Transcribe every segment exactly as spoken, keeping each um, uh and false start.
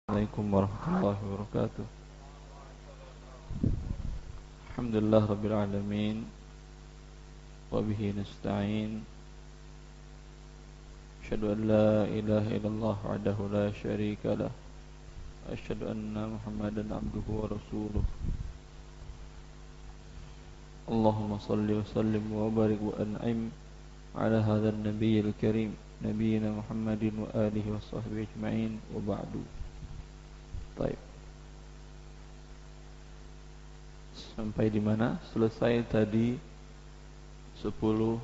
Assalamualaikum warahmatullahi wabarakatuh. Alhamdulillah rabbil alamin wa bihi nasta'in. Asyhadu an la ilaha illallah wahdahu la syarika lah. Asyhadu anna Muhammadan abduhu wa rasuluh. Allahumma salli wa sallim wa barik wa an'im ala hadzal nabiyil karim nabiyina Muhammadin wa alihi wa sahbihi ajma'in wa ba'du. Baik. Sampai di mana? Selesai tadi sepuluh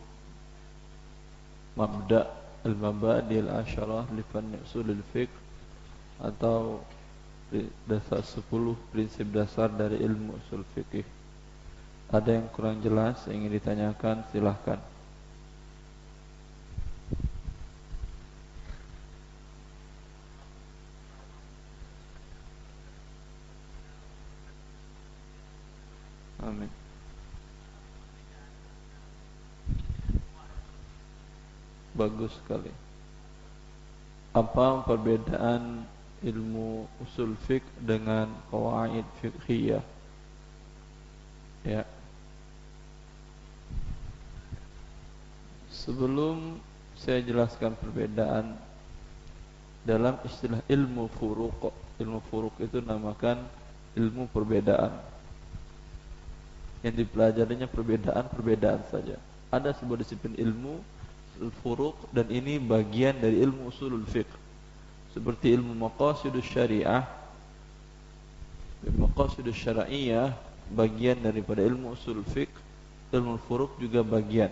mabda' al-mabadi al-asyarah li fanni usulul fiqh, atau dasar sepuluh prinsip dasar dari ilmu usul fiqh. Ada yang kurang jelas yang ingin ditanyakan, silahkan. Amin. Bagus sekali. Apa perbedaan ilmu usul fiqh dengan qawaid fiqhiyah? Ya. Sebelum saya jelaskan perbedaan, dalam istilah ilmu furuq, ilmu furuq itu namakan ilmu perbedaan. Yang dipelajarinya perbedaan-perbedaan saja. Ada sebuah disiplin ilmu al-furuq, dan ini bagian dari ilmu usulul fiqh. Seperti ilmu maqasidus syariah, ilmu maqasidus syar'iyyah bagian daripada ilmu usul fiqh. Ilmu furuq juga bagian.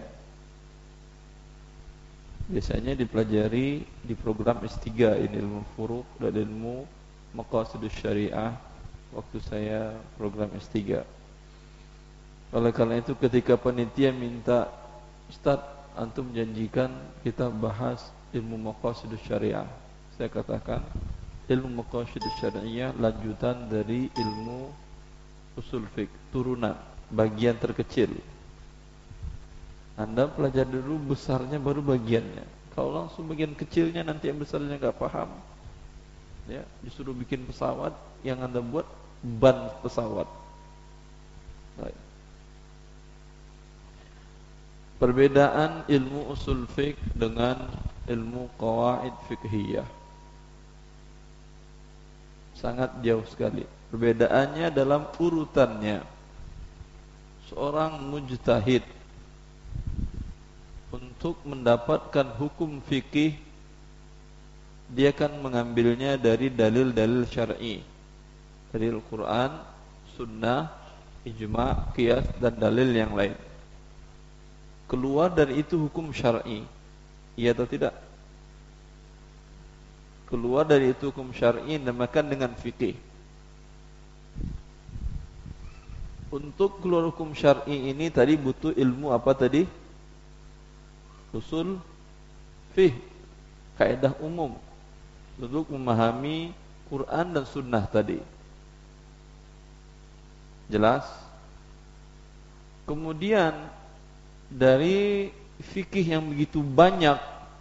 Biasanya dipelajari di program S tiga ini, ilmu furuq dan ilmu maqasidus syariah, waktu saya program S tiga. Oleh karena itu ketika panitia minta, Ustaz, antum janjikan kita bahas ilmu maqasidus syariah, saya katakan ilmu maqasidus syariah lanjutan dari ilmu usul fiqh, turunan, bagian terkecil. Anda pelajari dulu besarnya, baru bagiannya. Kalau langsung bagian kecilnya, nanti yang besarnya nggak paham, ya, disuruh bikin pesawat, yang Anda buat ban pesawat. Baik. Perbedaan ilmu usul fiqh dengan ilmu qawaid fiqhiyah sangat jauh sekali. Perbedaannya dalam urutannya. Seorang mujtahid untuk mendapatkan hukum fikih, dia akan mengambilnya dari dalil-dalil syar'i, dari Al-Quran, Sunnah, Ijma', Qiyas, dan dalil yang lain. Keluar dari itu hukum syar'i, iya atau tidak? Keluar dari itu hukum syar'i dinamakan dengan fikih. Untuk keluar hukum syar'i ini tadi butuh ilmu apa tadi? Usul fiqh, kaidah umum untuk memahami Quran dan Sunnah tadi. Jelas? Kemudian dari fikih yang begitu banyak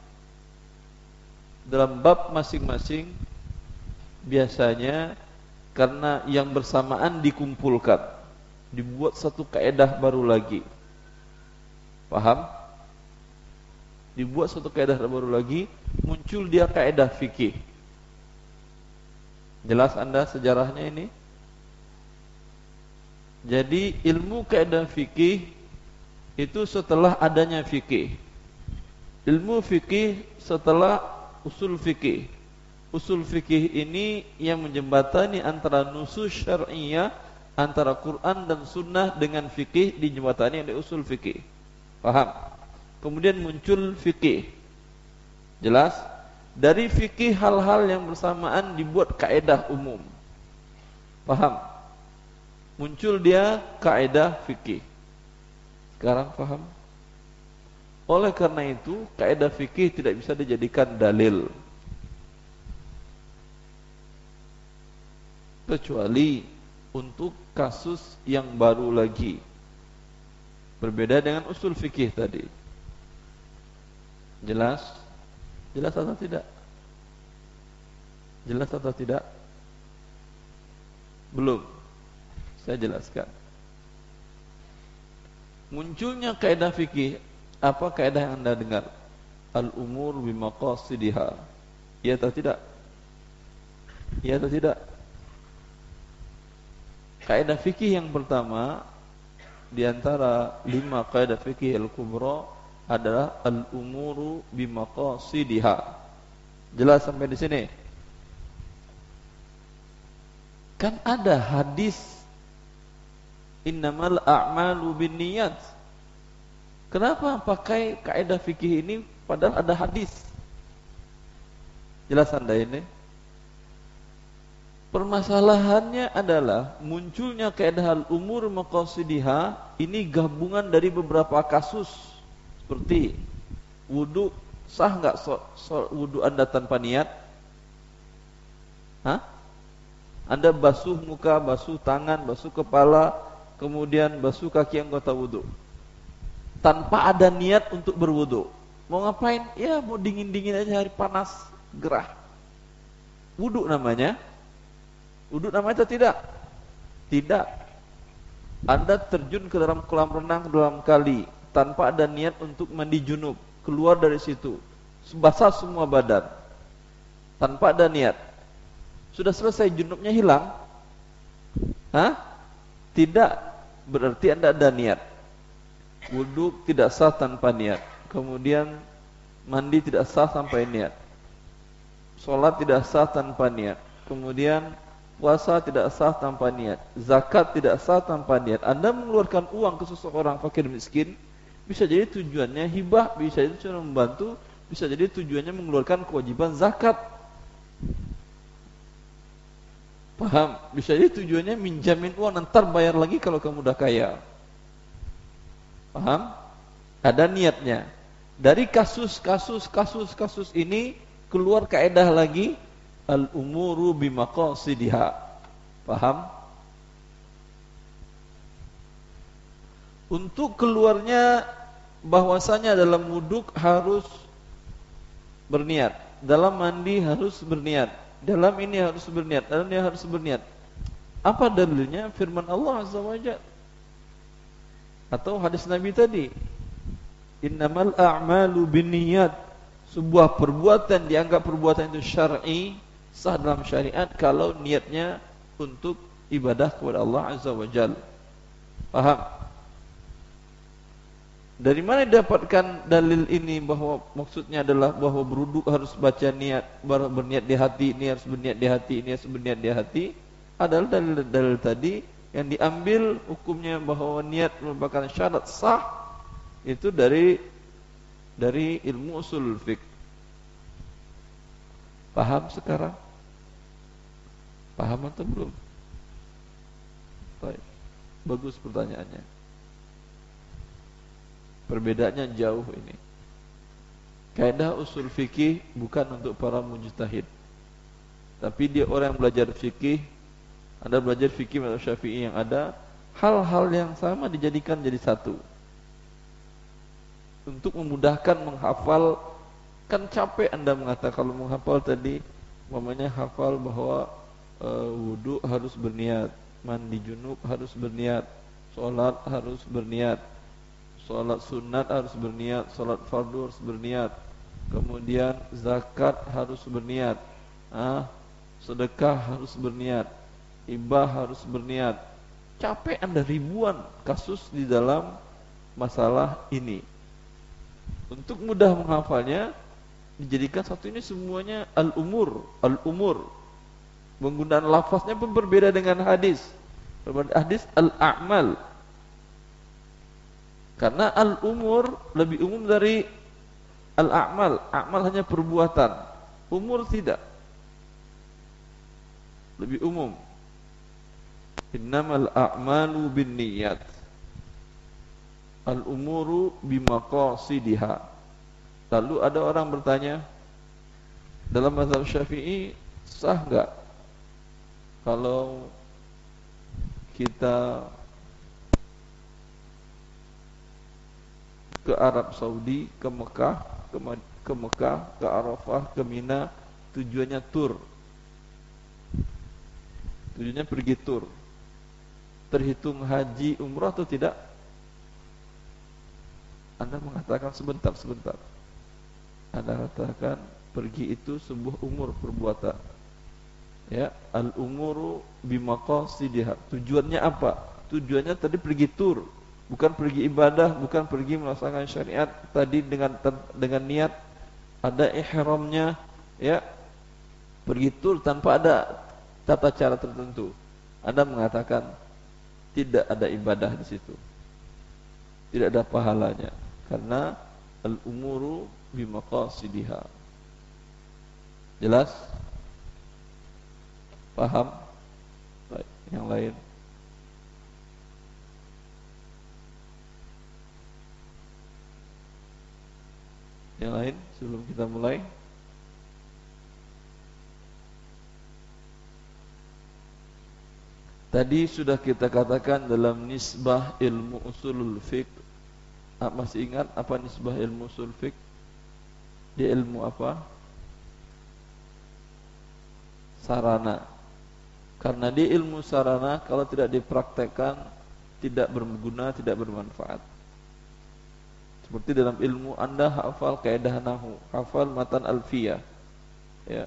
dalam bab masing-masing, biasanya karena yang bersamaan dikumpulkan, dibuat satu kaidah baru lagi. Paham? Dibuat satu kaidah baru lagi, muncul dia kaidah fikih. Jelas Anda sejarahnya ini? Jadi ilmu kaidah fikih itu setelah adanya fikih. Ilmu fikih setelah usul fikih. Usul fikih ini yang menjembatani antara nusus syar'iyyah, antara Quran dan Sunnah dengan fikih, dijembatani oleh usul fikih. Paham? Kemudian muncul fikih. Jelas? Dari fikih hal-hal yang bersamaan dibuat kaidah umum. Paham? Muncul dia kaidah fikih. Sekarang paham? Oleh karena itu, kaidah fikih tidak bisa dijadikan dalil, kecuali untuk kasus yang baru lagi. Berbeda dengan usul fikih tadi. Jelas? Jelas atau tidak? Jelas atau tidak? Belum. Saya jelaskan. Munculnya kaidah fikih, apa kaidah yang Anda dengar? Al-umur bimaqasidiha. Ya atau tidak? Ya atau tidak? Kaidah fikih yang pertama di antara lima kaidah fikih al-kubra adalah al-umuru bimaqasidiha. Jelas sampai di sini? Kan ada hadis innamal a'malu binniyat. Kenapa pakai kaidah fikih ini padahal ada hadis? Jelas Anda ini? Permasalahannya adalah munculnya kaidah al-umur maqasidiha ini gabungan dari beberapa kasus seperti wudu. Sah enggak so, so, wudu Anda tanpa niat? Hah? Anda basuh muka, basuh tangan, basuh kepala, kemudian basuh kaki anggota wudu tanpa ada niat untuk berwudu. Mau ngapain? Ya mau dingin-dingin aja, hari panas, gerah. Wudu namanya. Wudu namanya atau tidak? Tidak. Anda terjun ke dalam kolam renang dalam kali tanpa ada niat untuk mandi junub, keluar dari situ, basah semua badan tanpa ada niat. Sudah selesai, junubnya hilang? Hah? Tidak. Berarti Anda ada niat. Wudu tidak sah tanpa niat. Kemudian mandi tidak sah sampai niat. Salat tidak sah tanpa niat. Kemudian puasa tidak sah tanpa niat. Zakat tidak sah tanpa niat. Anda mengeluarkan uang ke seseorang fakir miskin, bisa jadi tujuannya hibah, bisa jadi tujuannya membantu, bisa jadi tujuannya mengeluarkan kewajiban zakat. Paham? Bisa jadi tujuannya minjamin uang, ntar bayar lagi kalau kamu udah kaya. Paham? Ada niatnya. Dari kasus-kasus kasus-kasus ini keluar kaidah lagi al-umuru bimaqasidiha. Paham? Untuk keluarnya bahwasanya dalam wuduk harus berniat, dalam mandi harus berniat, dalam ini harus berniat, dalam ini harus berniat. Apa dalilnya? Firman Allah Azza wa Jalla atau hadis Nabi tadi, innamal a'malu binniyat. Sebuah perbuatan dianggap perbuatan itu syar'i, sah dalam syariat kalau niatnya untuk ibadah kepada Allah Azza wa Jalla. Paham? Dari mana didapatkan dalil ini bahwa maksudnya adalah bahwa berwudu harus baca niat, baru berniat di hati, ini harus berniat di hati, ini harus berniat di hati? Adalah dalil-dalil tadi yang diambil hukumnya bahwa niat merupakan syarat sah itu dari dari ilmu usul fiqh. Paham sekarang? Paham atau belum? Baik. Bagus pertanyaannya. Perbedaannya jauh ini. Kaidah usul fikih bukan untuk para mujtahid. Tapi dia orang yang belajar fikih, Anda belajar fikih atau Syafi'i yang ada, hal-hal yang sama dijadikan jadi satu. Untuk memudahkan menghafal, kan capek Anda mengatakan kalau menghafal tadi, umpamanya hafal bahwa e, wudu harus berniat, mandi junub harus berniat, sholat harus berniat, sholat sunat harus berniat, sholat fardu harus berniat, kemudian zakat harus berniat, ah, sedekah harus berniat, hibah harus berniat. Capek Anda, ribuan kasus di dalam masalah ini. Untuk mudah menghafalnya, dijadikan satu ini semuanya al-umur, al-umur. Penggunaan lafaznya pun berbeda dengan hadis. Hadis al-a'mal. Karena al-umur lebih umum dari al-a'mal. A'mal hanya perbuatan, umur tidak. Lebih umum. Innamal a'malu binniyat. Al-umuru bimaqasidiha. Lalu ada orang bertanya, dalam mazhab Syafi'i sah enggak kalau kita ke Arab Saudi, ke Mekah, ke, ke Mekah, ke Arafah, ke Mina, tujuannya tur. tujuannya pergi tur. Terhitung haji umrah atau tidak? Anda mengatakan sebentar, sebentar. Anda katakan pergi itu sebuah umur perbuatan. Ya, al-umuru bimaqasidiha. Tujuannya apa? Tujuannya tadi pergi tur, bukan pergi ibadah, bukan pergi melaksanakan syariat. Tadi dengan dengan niat ada ihramnya, ya. Pergi tur tanpa ada tata cara tertentu. Anda mengatakan tidak ada ibadah di situ. Tidak ada pahalanya karena al-umuru bimaqasidiha. Jelas? Paham? Baik, yang lain. Yang lain sebelum kita mulai. Tadi sudah kita katakan dalam nisbah ilmu usulul fiqh. Ah, masih ingat apa nisbah ilmu usul fiqh? Dia ilmu apa? Sarana. Karena dia ilmu sarana, kalau tidak dipraktekkan tidak berguna, tidak bermanfaat. Seperti dalam ilmu Anda hafal kaidah nahwu, hafal matan alfiyah, ya.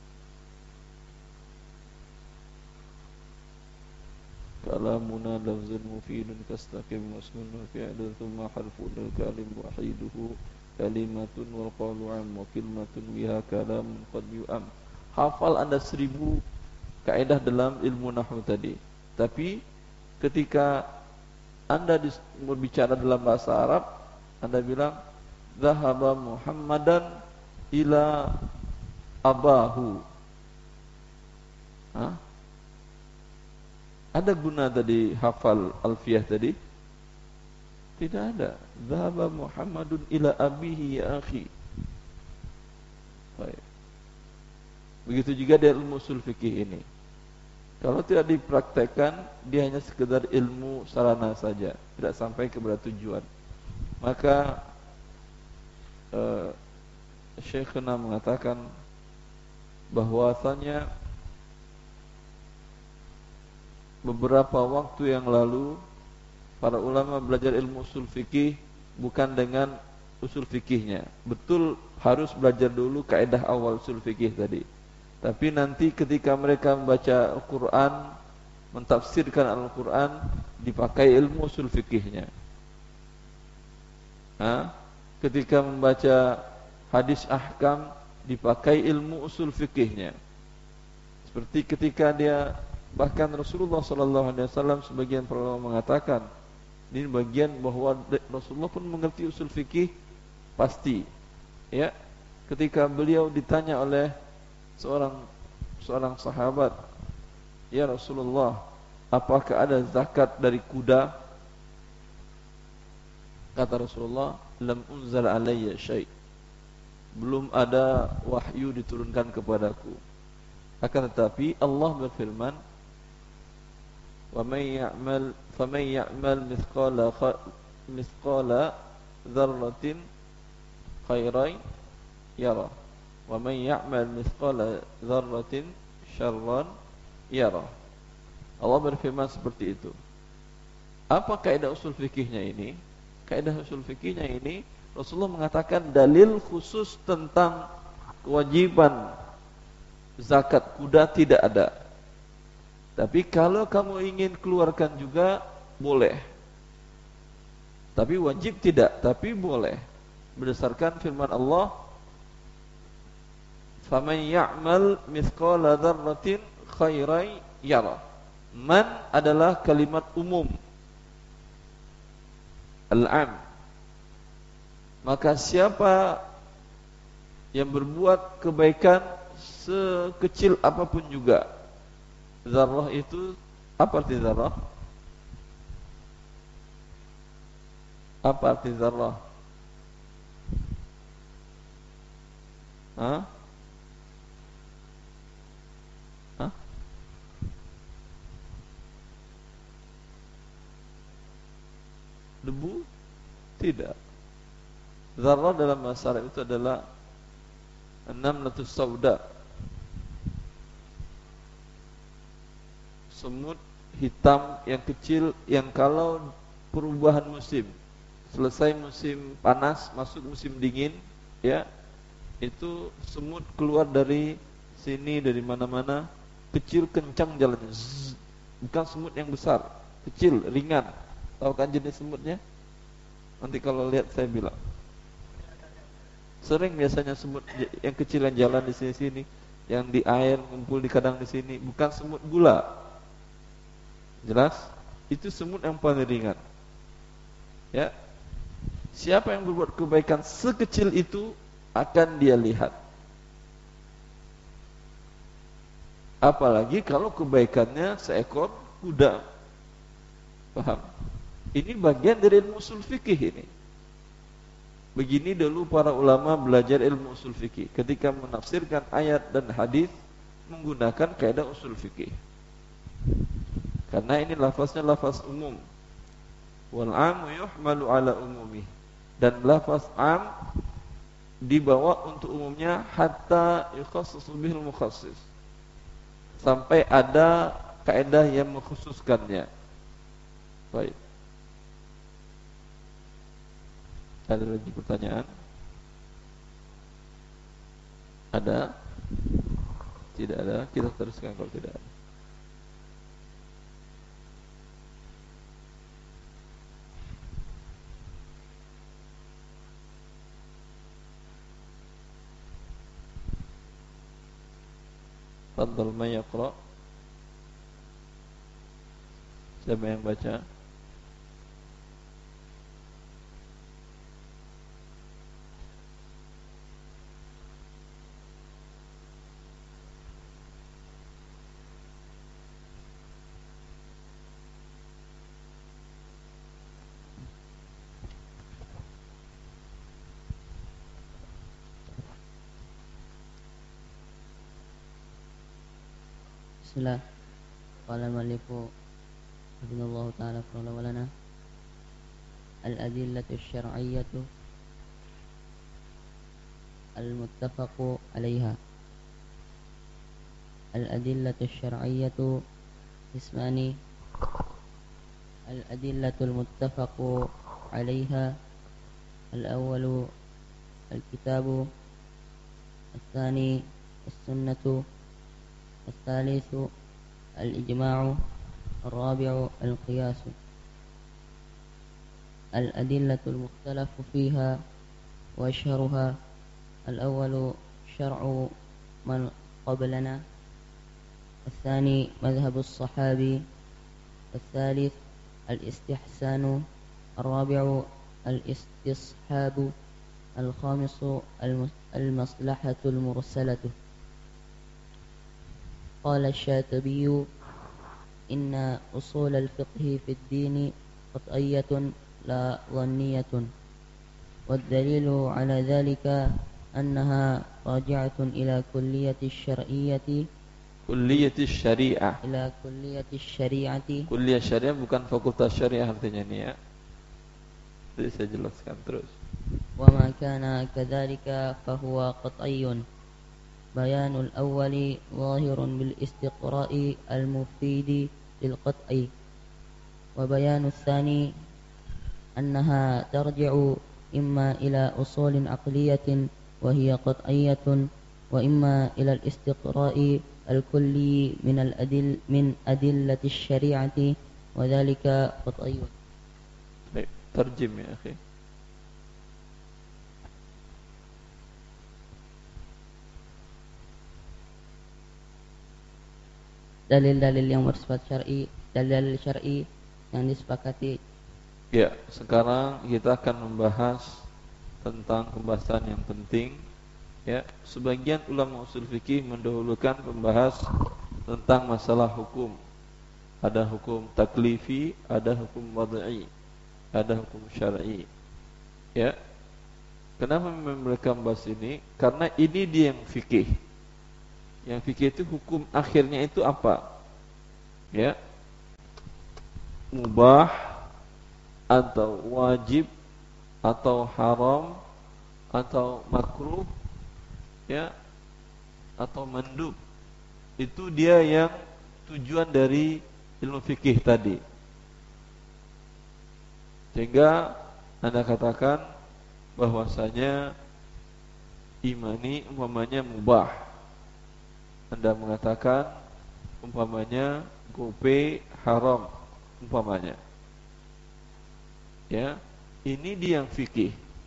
Kalamuna lafzun mufidun kastaqim wasmun wa fi'lun thumma harfun al-kalim wahiduhu kalimatun wal qawlu am wa kalimatun biha kalamun qad yu'am. Hafal Anda seribu kaidah dalam ilmu nahwu tadi. Tapi ketika Anda berbicara dalam bahasa Arab, Anda bilang dhahaba Muhammadan ila abahu. Hah? Ada guna tadi hafal alfiyah tadi? Tidak ada. Dhahaba Muhammadun ila abihi ya akhi. Baik. Begitu juga dari ilmu usul fikih ini. Kalau tidak dipraktekkan, dia hanya sekedar ilmu sarana saja, tidak sampai kepada tujuan. Maka uh, Syekhna mengatakan bahwasanya beberapa waktu yang lalu para ulama belajar ilmu usul fikih bukan dengan usul fikihnya. Betul harus belajar dulu kaidah awal usul fikih tadi. Tapi nanti ketika mereka membaca Al-Quran, mentafsirkan Al-Quran, dipakai ilmu usul fikihnya. Ha? Ketika membaca hadis ahkam, dipakai ilmu usul fikihnya. Seperti ketika dia, bahkan Rasulullah sallallahu alaihi wasallam sebagian para ulama mengatakan, ini bagian bahwa Rasulullah pun mengerti usul fikih pasti. Ya, ketika beliau ditanya oleh seorang seorang sahabat, ya Rasulullah, apakah ada zakat dari kuda? Kata Rasulullah, lam unzal alayya syai'. Belum ada wahyu diturunkan kepadaku. Akan tetapi Allah berfirman, wa may ya'mal fa may ya'mal mithqala mithqala dzarratin khairan yara wa may ya'mal mithqala dzarratin syarran yara. Allah berfirman seperti itu. Apa kaidah usul fikihnya ini? Kaidah usul fikihnya ini Rasulullah mengatakan dalil khusus tentang kewajiban zakat kuda tidak ada. Tapi kalau kamu ingin keluarkan juga boleh. Tapi wajib tidak, tapi boleh. Berdasarkan firman Allah, "Faman ya'mal mithqala dzarratin khairan yara." Man adalah kalimat umum. Al-am. Maka siapa yang berbuat kebaikan sekecil apapun juga, zarrah itu apa arti zarrah? Apa arti zarrah? Hah? Hah? Debu? Tidak. Zarrah dalam bahasa Arab itu adalah an-namlatus sauda. semut hitam yang kecil yang kalau perubahan musim, selesai musim panas masuk musim dingin, ya, itu semut keluar dari sini dari mana-mana, kecil kencang jalannya. Zzz. Bukan semut yang besar, kecil, ringan. Tahu kan jenis semutnya? Nanti kalau lihat saya bilang. Sering biasanya semut yang kecil yang jalan di sini-sini, yang di air ngumpul di kadang di sini, bukan semut gula. Jelas? Itu semut yang paling ringan. Ya. Siapa yang berbuat kebaikan sekecil itu akan dia lihat. Apalagi kalau kebaikannya seekor kuda. Paham? Ini bagian dari ilmu usul fikih ini. Begini dulu para ulama belajar ilmu usul fikih ketika menafsirkan ayat dan hadis menggunakan kaidah usul fikih. Karena ini lafaznya lafaz umum. Wal 'amu yuhmalu 'ala umumi. Dan lafaz 'am dibawa untuk umumnya hatta yukhassasu bihil mukhassis. Sampai ada kaidah yang mengkhususkannya. Baik. Ada lagi pertanyaan? Ada? Tidak ada? Kita teruskan kalau tidak ada. Fadhal may yaqra. Siapa yang baca? Bismillah. Qala al-mu'allifu rahimahullahu ta'ala qala wa lana al-adillatu asy-syar'iyyatu al-muttafaqu 'alayha. Al-adillatu asy-syar'iyyatu ismani. Al-adillatu al-muttafaqu 'alayha al-awwalu al-kitabu, al-thani as-sunnatu, الثالث الإجماع، الرابع القياس. الأدلة المختلف فيها وأشهرها: الأول شرع من قبلنا، الثاني مذهب الصحابي، الثالث الاستحسان، الرابع الاستصحاب، الخامس المصلحة المرسلة. قال الشاطبي: إن أصول الفقه في الدين قطعية لا ظنية، والدليل على ذلك أنها راجعة إلى كلية الشرعية كلية الشريعة إلى كلية الشريعة. Kuliah syariah bukan fakultas syariah artinya ini ya. Jadi saya jelaskan terus. وما كان كذلك فهو قطعي. بيان الأول ظاهر بالاستقراء المفيد للقطع، وبيان الثاني أنها ترجع إما إلى أصول عقلية وهي قطعية، وإما إلى الاستقراء الكلي من الأدل من أدلة الشريعة وذلك قطعي. ترجم يا أخي. Dalil-dalil yang bersifat syar'i, dalil syar'i yang disepakati. Ya, sekarang kita akan membahas tentang pembahasan yang penting. Ya, sebagian ulama usul fikih mendahulukan pembahas tentang masalah hukum. Ada hukum taklifi, ada hukum wad'i, ada hukum syar'i. Ya. Kenapa mereka membahas ini? Karena ini dia yang fikih. Yang fikih itu hukum akhirnya itu apa? Ya. Mubah atau wajib atau haram atau makruh, ya, atau mandub. Itu dia yang tujuan dari ilmu fikih tadi. Sehingga Anda katakan bahwasanya imani umpamanya mubah. Anda mengatakan umpamanya gope haram umpamanya. Ya, ini dia yang fikih.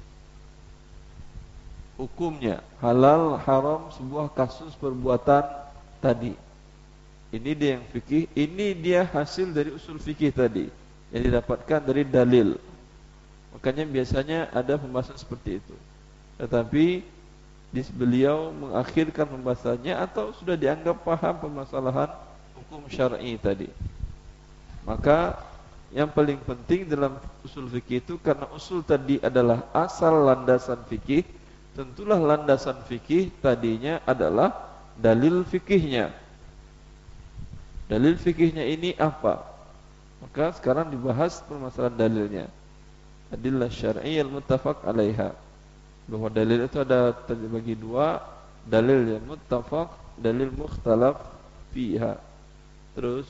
Hukumnya halal haram sebuah kasus perbuatan tadi. Ini dia yang fikih, ini dia hasil dari usul fikih tadi yang didapatkan dari dalil. Makanya biasanya ada pembahasan seperti itu. Tetapi beliau mengakhirkan pembahasannya atau sudah dianggap paham permasalahan hukum syar'i tadi. Maka yang paling penting dalam usul fikih itu, karena usul tadi adalah asal landasan fikih, tentulah landasan fikih tadinya adalah dalil fikihnya. Dalil fikihnya ini apa? Maka sekarang dibahas permasalahan dalilnya. Adillah syar'iyyah al-muttafaq 'alaiha. Bahwa dalil itu ada terbagi dua, dalil yang muttafaq, dalil mukhtalaf fiha. Terus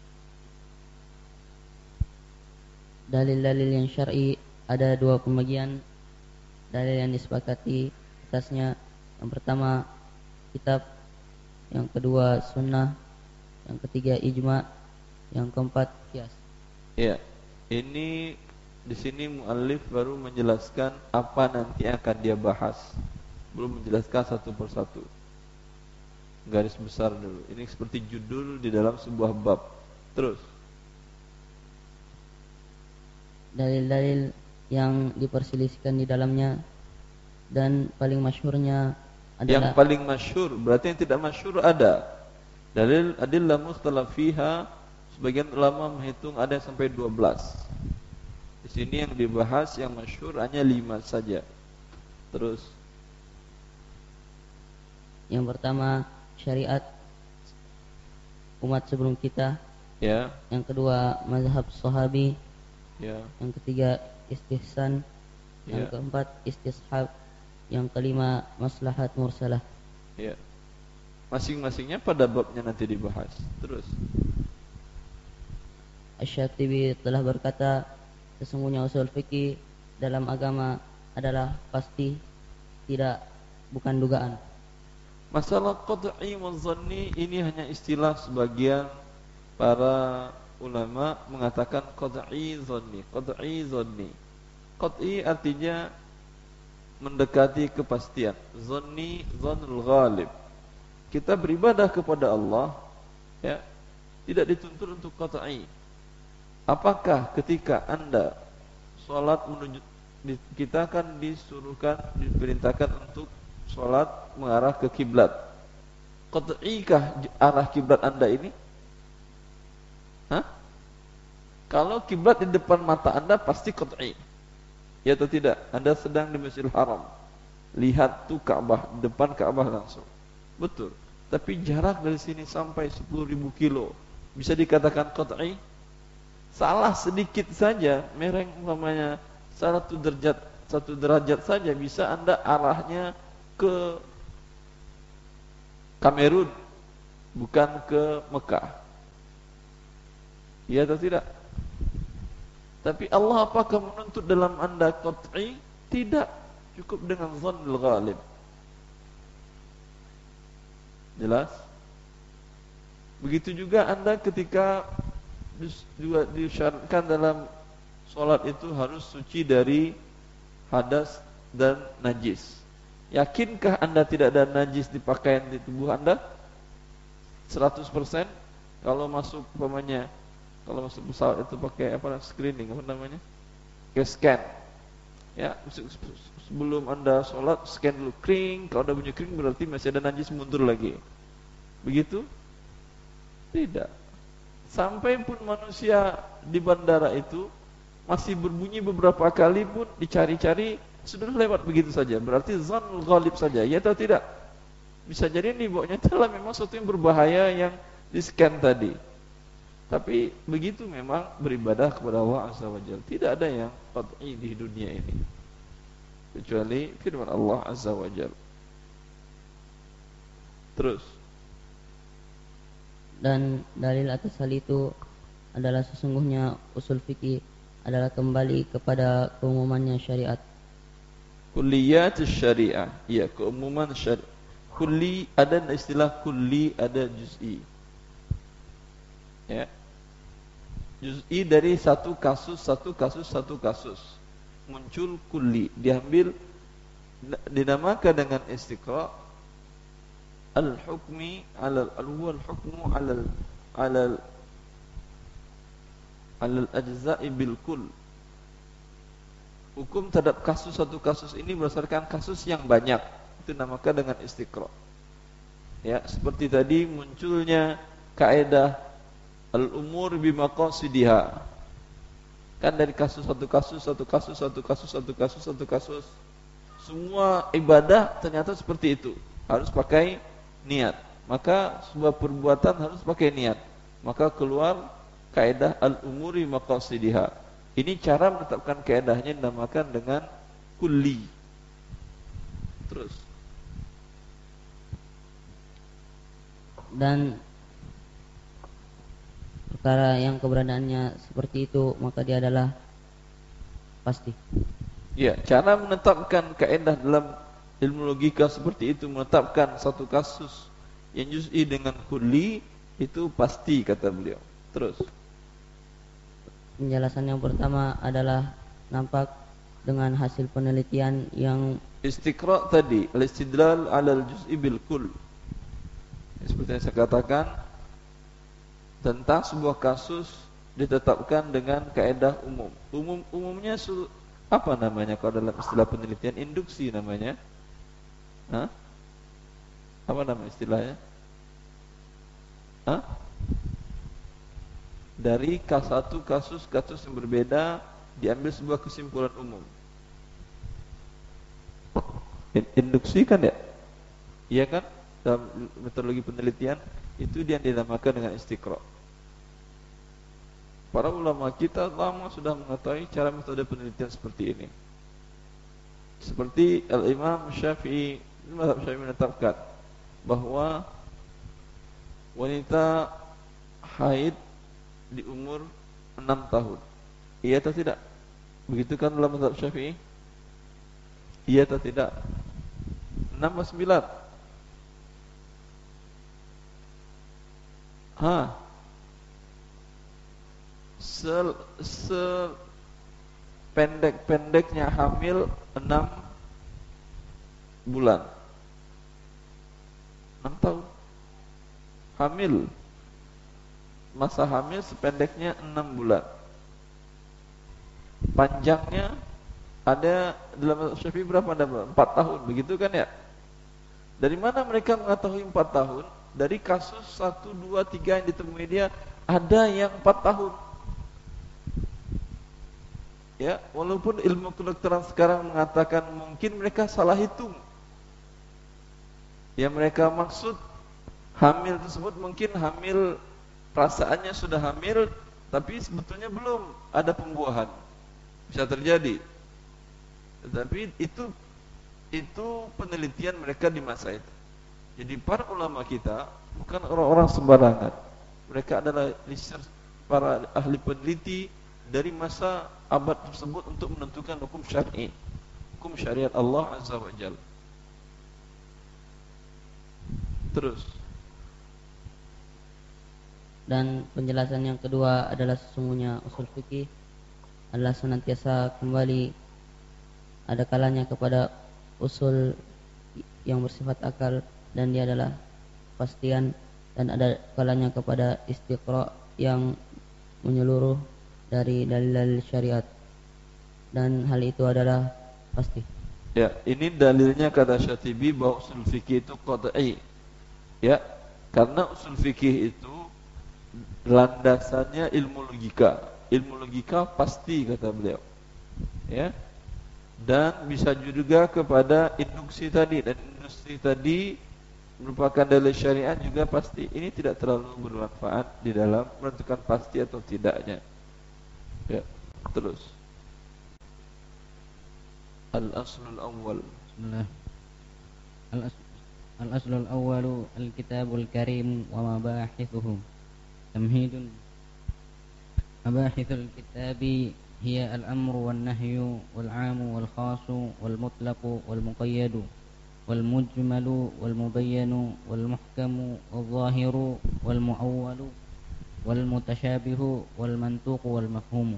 dalil-dalil yang syar'i ada dua pembagian. Dalil yang disepakati atasnya, yang pertama kitab, yang kedua sunnah, yang ketiga ijma, yang keempat qiyas. Ya, ini di sini muallif baru menjelaskan apa nanti akan dia bahas. Belum menjelaskan satu persatu. Garis besar dulu. Ini seperti judul di dalam sebuah bab. Terus dalil-dalil yang diperselisihkan di dalamnya, dan paling masyhurnya adalah yang paling masyhur, berarti yang tidak masyhur ada. Dalil adillah mukhtalaf fiha, sebagian ulama menghitung ada yang sampai dua belas. Di sini yang dibahas yang masyhur hanya lima saja. Terus yang pertama syariat umat sebelum kita, ya. Yang kedua mazhab sahabi, Ya. Yang ketiga istihsan, Ya. Yang keempat istishab, yang kelima maslahat mursalah. Ya. Masing-masingnya pada babnya nanti dibahas. Terus Asy-Syatibi telah berkata, sesungguhnya usul fikih dalam agama adalah pasti, tidak, bukan dugaan. masalah qad'i wa dhanni ini hanya istilah sebagian para ulama mengatakan qad'i dhanni, qad'i dhanni. Qad'i artinya mendekati kepastian. Dhanni dhannul ghalib. Kita beribadah kepada Allah, ya, tidak dituntut untuk qat'i. Apakah ketika Anda sholat menuju, kita kan disuruhkan, diperintahkan untuk sholat mengarah ke kiblat. Qat'ikah arah kiblat Anda ini? Hah? Kalau kiblat di depan mata Anda pasti qat'i. Ya atau tidak? Anda sedang di Masjidil Haram, lihat tuh Ka'bah, depan Ka'bah langsung. Betul. Tapi jarak dari sini sampai sepuluh ribu kilo bisa dikatakan qat'i? Salah sedikit saja, mereng umpamanya satu derajat, satu derajat saja bisa Anda arahnya ke Kamerun, bukan ke Mekah. Iya atau tidak? Tapi Allah apakah menuntut dalam Anda qat'i? Tidak. Cukup dengan dhannul ghalib. Jelas? Begitu juga Anda ketika juga disyaratkan dalam sholat itu harus suci dari hadas dan najis. Yakinkah Anda tidak ada najis di pakaian di tubuh Anda? seratus persen? Kalau masuk umpamanya, kalau masuk pesawat itu pakai apa, screening apa namanya? Ke scan. Ya, sebelum Anda sholat scan dulu, kering. Kalau ada bunyi kering berarti masih ada najis, mundur lagi. Begitu? Tidak. Sampai pun manusia di bandara itu masih berbunyi beberapa kali pun dicari-cari, sudah lewat begitu saja. Berarti zannul ghalib saja, ya atau tidak? Bisa jadi ini bawanya adalah memang sesuatu yang berbahaya yang di-scan tadi. Tapi begitu memang beribadah kepada Allah Azza wa Jalla. Tidak ada yang qat'i di dunia ini kecuali firman Allah Azza wa Jalla. Terus dan dalil atas hal itu adalah sesungguhnya usul fikih adalah kembali kepada keumumannya syariat. Kulliyat syariah, ya, keumuman syariat. Kulli ada istilah kulli, ada juz'i. Ya. Juz'i dari satu kasus, satu kasus, satu kasus. Muncul kulli, diambil, dinamakan dengan istiqra' al-hukmi ala al-huwa al-hukmu ala ala ala al-ajza'i bil kull. Hukum terhadap kasus satu kasus ini berdasarkan kasus yang banyak, itu namakan dengan istiqra'. Ya, seperti tadi munculnya kaidah al-umur bimaqasidiha. Kan dari kasus satu kasus, satu kasus, satu kasus, satu kasus, satu kasus. Semua ibadah ternyata seperti itu, harus pakai niat. Maka sebuah perbuatan harus pakai niat. Maka keluar kaidah al-umuri maqasidiha. Ini cara menetapkan kaidahnya dinamakan dengan kulli. Terus. Dan perkara yang keberadaannya seperti itu, maka dia adalah pasti. Ya, cara menetapkan kaidah dalam ilmu logika seperti itu, menetapkan satu kasus yang juz'i dengan kulli, itu pasti, kata beliau. Terus. Penjelasan yang pertama adalah nampak dengan hasil penelitian yang istiqra' tadi, al-istidlal 'ala al-juz'i bil kull. Seperti yang saya katakan, tentang sebuah kasus ditetapkan dengan kaidah umum. Umum umumnya su, apa namanya kalau dalam istilah penelitian? Induksi namanya. Hah? Apa nama istilahnya? Hah? Dari satu kasus kasus yang berbeda diambil sebuah kesimpulan umum. Induksi kan ya? Iya kan? Dalam metodologi penelitian itu dia dinamakan dengan istiqra'. Para ulama kita lama sudah mengetahui cara metode penelitian seperti ini. Seperti Al-Imam Syafi'i, Imam Syafi'i menetapkan bahwa wanita haid di umur enam tahun. Iya atau tidak? Begitu kan dalam mazhab Syafi'i? Iya atau tidak? enam atau sembilan? Ha. Se, se pendek-pendeknya hamil enam bulan. enam tahun. Hamil. Masa hamil sependeknya enam bulan. Panjangnya ada dalam Syafi'i berapa? Ada empat tahun, begitu kan ya? Dari mana mereka mengetahui empat tahun? Dari kasus satu, dua, tiga yang ditemui dia, ada yang empat tahun. Ya, walaupun ilmu kedokteran sekarang mengatakan mungkin mereka salah hitung. Yang mereka maksud hamil tersebut mungkin hamil, perasaannya sudah hamil, tapi sebetulnya belum ada pembuahan. Bisa terjadi. Tetapi itu itu penelitian mereka di masa itu. Jadi para ulama kita bukan orang-orang sembarangan. Mereka adalah research, para ahli peneliti dari masa abad tersebut untuk menentukan hukum syar'i, hukum syariat Allah Azza wa Jalla. Terus. Dan penjelasan yang kedua adalah sesungguhnya usul fikih adalah senantiasa kembali ada kalanya kepada usul yang bersifat akal, dan dia adalah kepastian, dan ada kalanya kepada istiqra' yang menyeluruh dari dalil-dalil syariat, dan hal itu adalah pasti. Ya, ini dalilnya kata Syatibi bahwa usul fikih itu qat'i. Ya, karena usul fikih itu landasannya ilmu logika. Ilmu logika pasti, kata beliau. Ya. Dan bisa juga kepada induksi tadi, dan induksi tadi merupakan dalil syariat juga pasti. Ini tidak terlalu bermanfaat di dalam menentukan pasti atau tidaknya. Ya, terus. Al-aslul awwal. Bismillah. Al-aslul awwalu al-kitabul karim wa mabahithuhu. Tamhidun مباحث الكتاب هي الأمر والنهي والعام والخاص والمطلق والمقيد والمجمل والمبين والمحكم والظاهر والمؤول والمتشابه والمنطوق والمفهوم.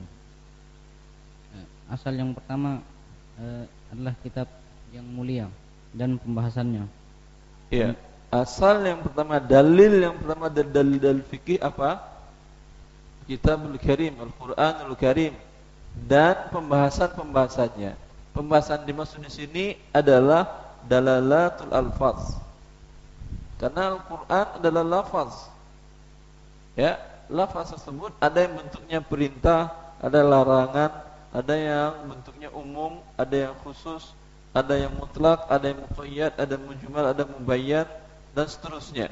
Asal yang pertama eh, adalah kitab yang mulia dan pembahasannya. Iya. Asal yang pertama, dalil yang pertama dari dalil-dalil fikih apa? Kitabul Karim, Al-Qur'anul Karim, dan pembahasan-pembahasannya. Pembahasan dimaksud di sini adalah dalalatul alfaz. Karena Al-Qur'an adalah lafaz. Ya, lafaz tersebut ada yang bentuknya perintah, ada larangan, ada yang bentuknya umum, ada yang khusus, ada yang mutlak, ada yang muqayyad, ada mujmal, ada mubayyan, dan seterusnya.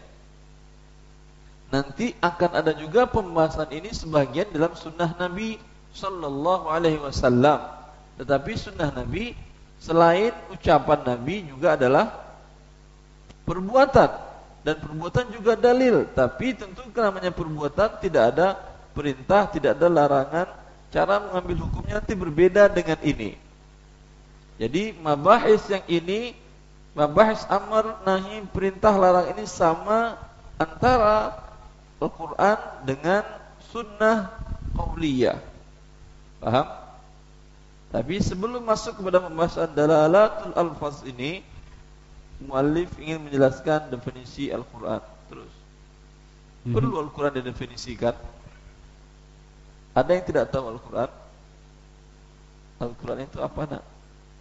Nanti akan ada juga pembahasan ini sebagian dalam sunnah Nabi Sallallahu Alaihi Wasallam. Tetapi sunnah Nabi selain ucapan Nabi juga adalah perbuatan, dan perbuatan juga dalil. Tapi tentu namanya perbuatan tidak ada perintah, tidak ada larangan. Cara mengambil hukumnya nanti berbeda dengan ini. Jadi mabahis yang ini, mabahis amar nahi perintah larang ini sama antara Al-Quran dengan sunnah qauliyah. Paham? Tapi sebelum masuk kepada pembahasan dalalatul alfaz ini, muallif ingin menjelaskan definisi Al-Quran. Terus, mm-hmm. Perlu Al-Quran didefinisikan? Ada yang tidak tahu Al-Quran? Al-Quran itu apa nak?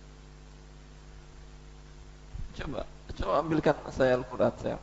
Coba, coba ambilkan saya Al-Quran saya.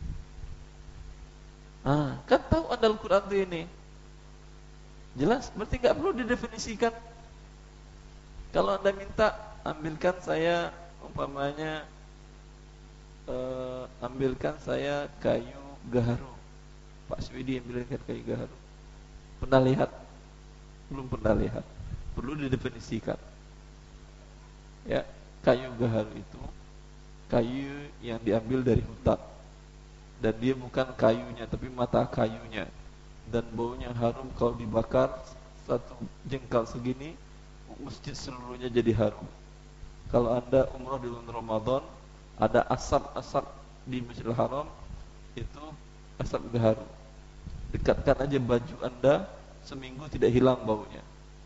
Ah, kan tahu anda Al-Quran itu ini. Jelas, berarti nggak perlu didefinisikan. Kalau anda minta, ambilkan saya umpamanya, uh, ambilkan saya kayu gaharu. Pak Swidi ambilkan kayu gaharu. Pernah lihat? Belum pernah lihat. Perlu didefinisikan. Ya, kayu gaharu itu kayu yang diambil dari hutan, dan dia bukan kayunya tapi mata kayunya, dan baunya harum. Kalau dibakar satu jengkal segini, masjid seluruhnya jadi harum. Kalau anda umrah di bulan Ramadan, ada asap-asap di Masjidil Haram, itu asap gaharu. Dekatkan aja baju anda, seminggu tidak hilang baunya.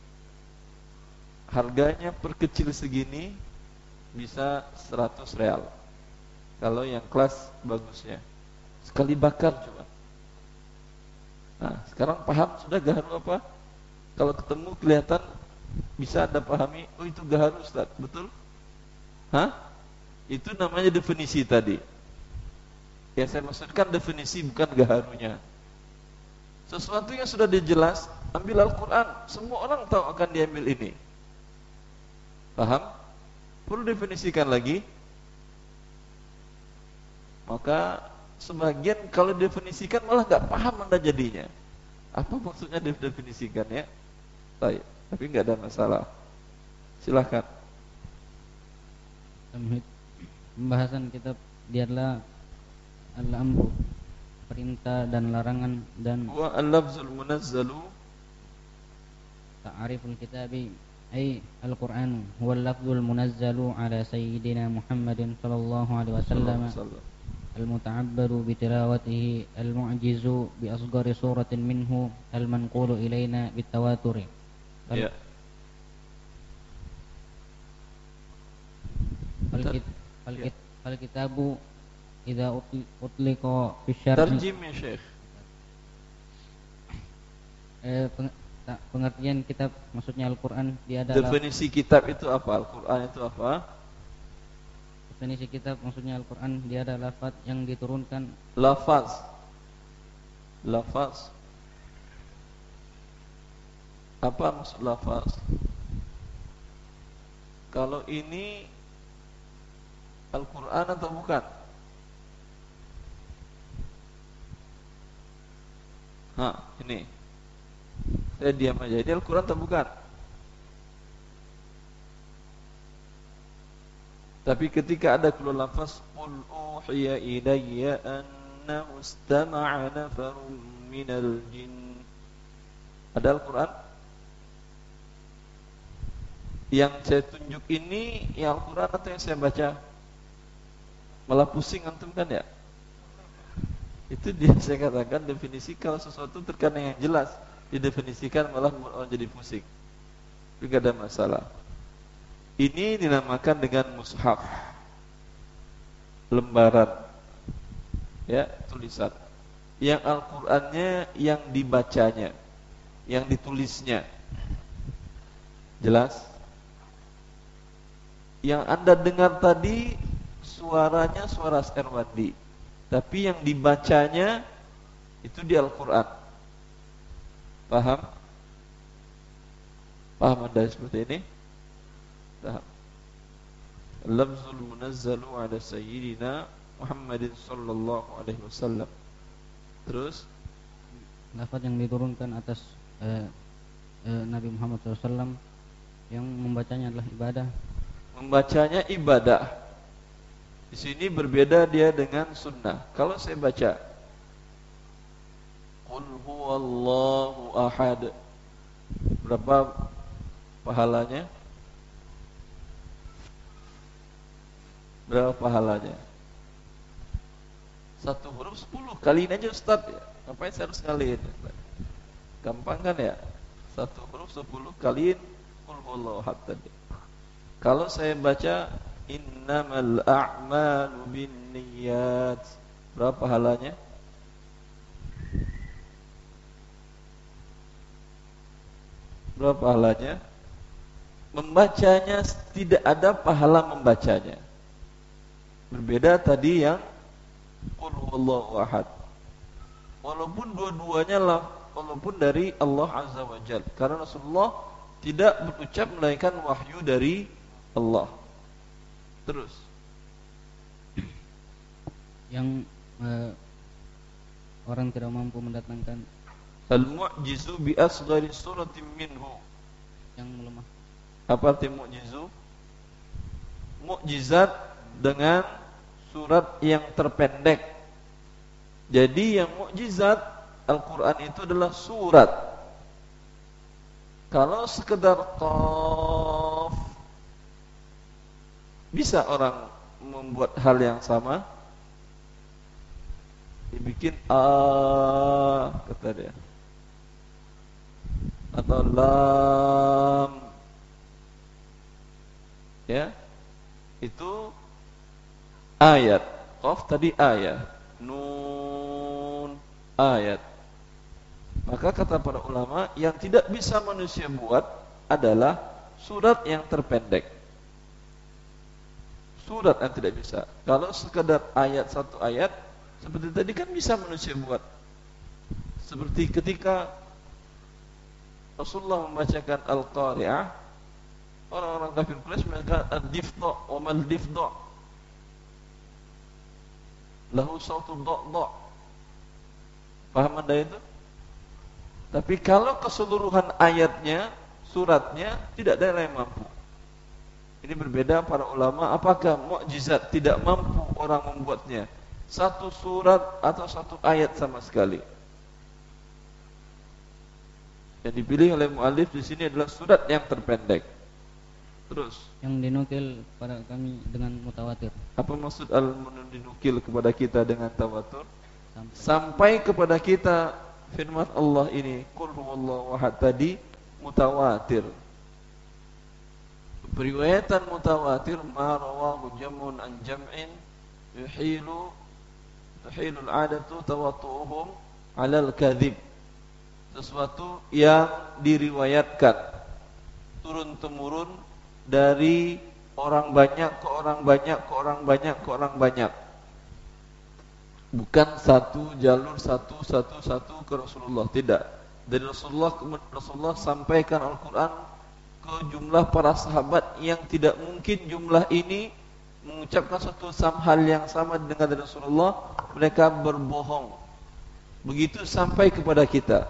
Harganya per kecil segini bisa seratus real. Kalau yang kelas bagusnya, sekali bakar coba. Nah, sekarang paham sudah gaharu apa? Kalau ketemu kelihatan, bisa anda pahami, oh itu gaharu Ustaz, betul? Hah? Itu namanya definisi tadi. Ya saya maksudkan definisi, bukan gaharunya. Sesuatu yang sudah dijelas, ambil Al-Quran, semua orang tahu akan diambil ini. Paham? Perlu definisikan lagi. Maka sebagian kalau definisikan malah gak paham anda jadinya. Apa maksudnya definisikan ya? Baik, tapi gak ada masalah. Silahkan. Pembahasan kitab dia adalah al-amru, perintah dan larangan, dan wa al-lafzul munazzalu, ta'ariful kitabi ay al-Qur'an huwa al-lafzul munazzalu ala sayyidina Muhammadin sallallahu alaihi wasallam al-muta'abbadu bi tilawatihi al-mu'jizu bi asghari suratin minhu al-manqulu ilaina bit tawaturi. Ya. Al-kitabu idza utliqa fi syar'i. Tarjim ya Syekh. Eh, pengertian kitab maksudnya Al-Quran dia adalah. Definisi kitab itu apa? Al-Quran itu apa? Definisi kitab maksudnya Al-Quran dia adalah lafaz yang diturunkan. Lafaz. Lafaz. Apa maksud lafaz? Kalau ini Al-Quran atau bukan? Ha, ini. Saya diam aja. Ini Al-Quran atau bukan? Tapi ketika ada keluar lafaz qul uhiya ilayya annahu istama'a nafarun minal jin, Ada Al-Quran? Yang saya tunjuk ini yang Al-Quran atau yang saya baca? Malah pusing antum kan ya? Itu dia saya katakan definisi kalau sesuatu terkadang yang jelas didefinisikan malah jadi pusing. Tidak ada masalah. Ini dinamakan dengan mushaf, lembaran, ya, tulisan. Yang Al-Qur'annya yang dibacanya, yang ditulisnya. Jelas? Yang Anda dengar tadi suaranya suara Erwandi, tapi yang dibacanya itu di Al-Qur'an. Paham? Paham Anda seperti ini? Paham. Lafzul munazzalu ala sayyidina Muhammadin sallallahu alaihi wasallam. Terus lafaz yang diturunkan atas eh, eh, Nabi Muhammad shallallahu alaihi wasallam yang membacanya adalah ibadah. Membacanya ibadah. Di sini berbeda dia dengan sunnah. Kalau saya baca Qul huwallahu ahad, berapa pahalanya? Berapa pahalanya? Satu huruf sepuluh. Kaliin aja Ustaz ya. Ngapain saya harus kaliin? Gampang kan ya? Satu huruf sepuluh kaliin Qul huwallahu ahad tadi. Kalau saya baca innamal a'malu binniyat, berapa pahalanya? Berapa pahalanya? Membacanya tidak ada pahala membacanya. Berbeda tadi yang Qul huwallahu ahad. Walaupun dua-duanya lah, walaupun dari Allah Azza wa Jalla. Karena Rasulullah tidak berucap melainkan wahyu dari Allah. Terus yang uh, orang tidak mampu mendatangkan al-mu'jizu bi asghari suratin minhu, yang melemah. Apa arti mu'jizu? Mukjizat dengan surat yang terpendek. Jadi yang mukjizat Al-Quran itu adalah surat. Kalau sekedar qaf, bisa orang membuat hal yang sama, dibikin a kata dia, atau lam, ya, itu ayat. Qaf tadi ayat, nun ayat. Maka kata para ulama, yang tidak bisa manusia buat adalah surat yang terpendek. Surat yang tidak bisa. Kalau sekedar ayat, satu ayat, seperti tadi kan bisa manusia buat. Seperti ketika Rasulullah membacakan Al-Qari'ah, orang-orang kafir Quraisy mengatakan ad-difda wa mal difda, lahu sautu da'-da'. Paham Anda itu? Tapi kalau keseluruhan ayatnya, suratnya, tidak ada yang mampu. Ini berbeda para ulama, apakah mukjizat tidak mampu orang membuatnya satu surat atau satu ayat sama sekali. Yang dipilih oleh mu'allif di sini adalah surat yang terpendek. Terus yang dinukil pada kami dengan mutawatir. Apa maksud al-dinukil kepada kita dengan tawatur? Sampai, Sampai kepada kita firman Allah ini, Qul huwallahu ahad tadi mutawatir. Periwayatan mutawatir ma rawahu jam'un an jam'in yuhilu tuhilu al-'adatu tawatuhum 'ala al-kadhib. Sesuatu yang diriwayatkan turun-temurun dari orang banyak ke orang banyak ke orang banyak ke orang banyak. Bukan satu jalur satu satu satu ke Rasulullah, tidak. Dari Rasulullah Rasulullah sampaikan Al-Qur'an ke jumlah para sahabat yang tidak mungkin jumlah ini mengucapkan satu hal yang sama dengan dari Rasulullah, mereka berbohong. Begitu sampai kepada kita.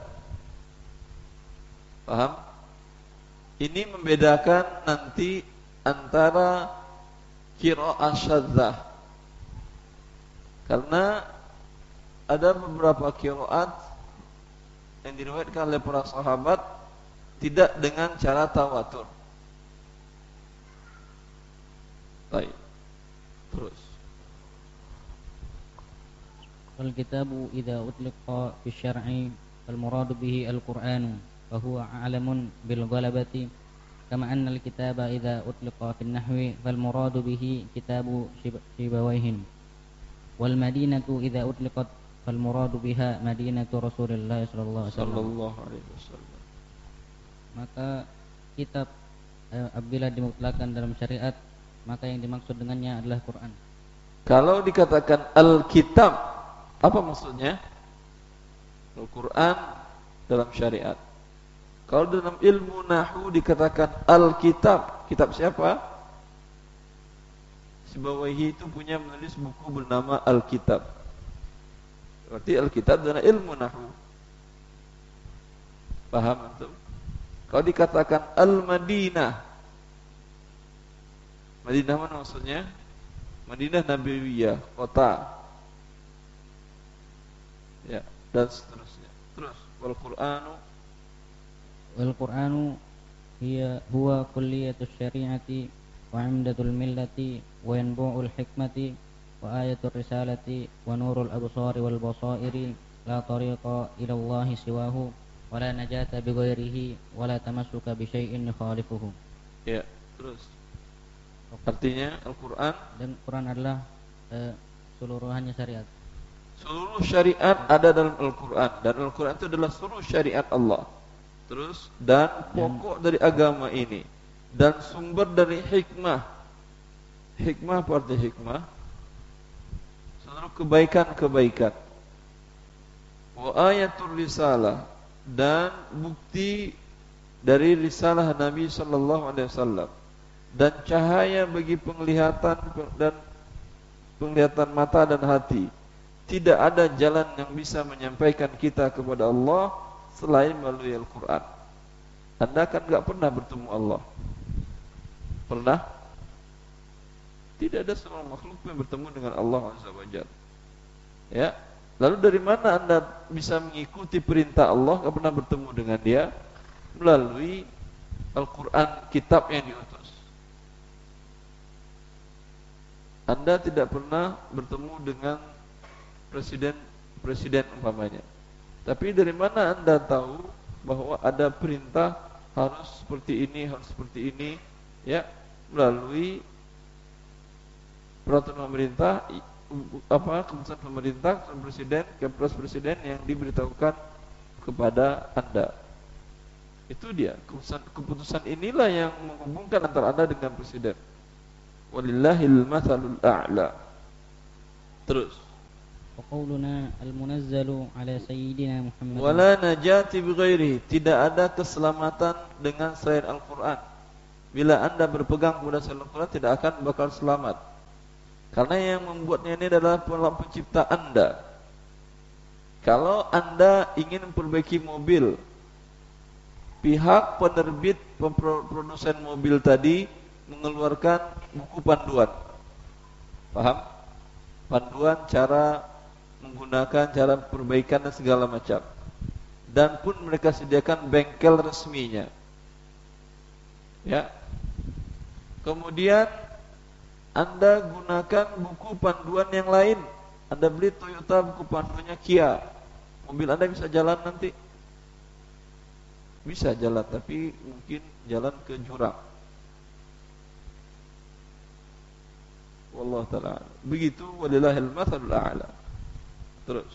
Paham? Ini membedakan nanti antara qiraa'ah syadzah. Karena ada beberapa qiraat yang diriwayatkan oleh para sahabat tidak dengan cara tawatur. Baik. Terus. Wal kitabu idza utliqa fi syar'i fal muradu bihi al-Qur'an wa huwa a'lamun bil ghalabati kama anna al-kitaba idza utliqa fi an-nahwi fal muradu bihi kitabu Sibawayhin wal madinatu idza utliqat fal muradu biha madinatu Rasulillah sallallahu alaihi wasallam. Maka kitab eh, apabila dimutlakan dalam syariat maka yang dimaksud dengannya adalah Quran. Kalau dikatakan al-kitab, apa maksudnya? Al-Quran dalam syariat. Kalau dalam ilmu nahwu dikatakan al-kitab, kitab siapa? Sibawayhi itu punya menulis buku bernama Al-Kitab. Berarti Al-Kitab adalah ilmu nahwu. Paham antum? Kalau dikatakan Al-Madinah, Madinah mana maksudnya? Madinah Nabawiyah, kota. Ya, dan seterusnya. Terus wal Qur'anu wal Qur'anu hiya huwa kulliyatus syari'ati wa 'amdatul millati wa yanbu'ul hikmati wa ayatul risalati wa nurul absari wal basairi la tariqa ila Allah siwahu wa la najata bi ghairihi wa la tamassuka bi syai'in yukhalifuhu. Ya, terus artinya Al-Qur'an dan Quran adalah uh, seluruhannya syariat. Seluruh syariat ada dalam Al-Quran. Dan Al-Quran itu adalah seluruh syariat Allah. Terus, dan pokok dari agama ini. Dan sumber dari hikmah. Hikmah apa arti hikmah? Seluruh kebaikan-kebaikan. Wa ayatul risalah. Dan bukti dari risalah Nabi sallallahu alaihi wasallam. Dan cahaya bagi penglihatan dan penglihatan mata dan hati. Tidak ada jalan yang bisa menyampaikan kita kepada Allah selain melalui Al-Quran. Anda kan gak pernah bertemu Allah. Pernah? Tidak ada seorang makhluk yang bertemu dengan Allah Azza wa Jalla. Ya. Lalu dari mana Anda bisa mengikuti perintah Allah gak pernah bertemu dengan Dia? Melalui Al-Quran, kitab yang diutus. Anda tidak pernah bertemu dengan presiden presiden umpamanya. Tapi dari mana Anda tahu bahwa ada perintah harus seperti ini, harus seperti ini? Ya, melalui peraturan pemerintah, apa keputusan pemerintah, keputusan presiden, kepres presiden yang diberitahukan kepada Anda. Itu dia keputusan keputusan inilah yang menghubungkan antara Anda dengan presiden. Walillahil matsalul a'la. Terus Qauluna al-munazzalu ala sayyidina Muhammad wala najati bighairi, tidak ada keselamatan dengan selain Al-Quran. Bila Anda berpegang kepada selain Al-Quran tidak akan bakal selamat. Karena yang membuatnya ini adalah pencipta Anda. Kalau Anda ingin memperbaiki mobil, pihak penerbit produsen mobil tadi mengeluarkan buku panduan. Paham? Panduan cara menggunakan, cara perbaikan dan segala macam. Dan pun mereka sediakan bengkel resminya. Ya. Kemudian Anda gunakan buku panduan yang lain. Anda beli Toyota buku panduannya Kia. Mobil Anda bisa jalan nanti. Bisa jalan tapi mungkin jalan ke jurang. Wallahu ta'ala. Begitu walillahil matsalul a'la. Terus.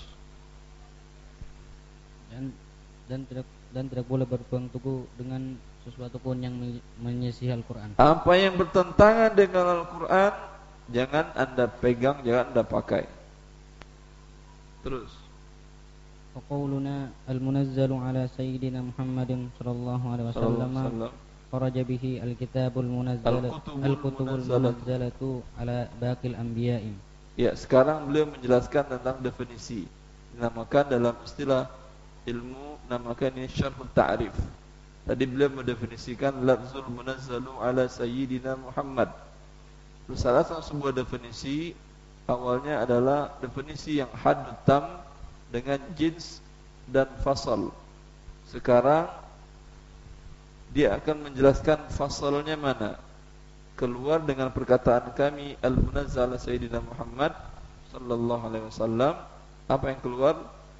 Dan dan tidak dan tidak boleh berpegang teguh dengan sesuatu pun yang menyisihi Al-Quran. Apa yang bertentangan dengan Al-Quran jangan Anda pegang, jangan Anda pakai. Terus. Qauluna al-munazzalu ala sayyidina Muhammadin sallallahu alaihi wasallam kharaja bihi al-kitabul munazzal al-kutubul munazzalatu ala baqil anbiya'i. Ya, sekarang beliau menjelaskan tentang definisi. Dinamakan dalam istilah ilmu namakan ini syarhut ta'rif. Tadi beliau mendefinisikan lafzul munazzalu ala sayyidina Muhammad. Salah satu sebuah definisi awalnya adalah definisi yang hadd tam dengan jins dan fasal. Sekarang dia akan menjelaskan fasalnya mana. Keluar dengan perkataan kami al-munazzal Sayyidina Muhammad sallallahu alaihi wasallam. Apa yang keluar?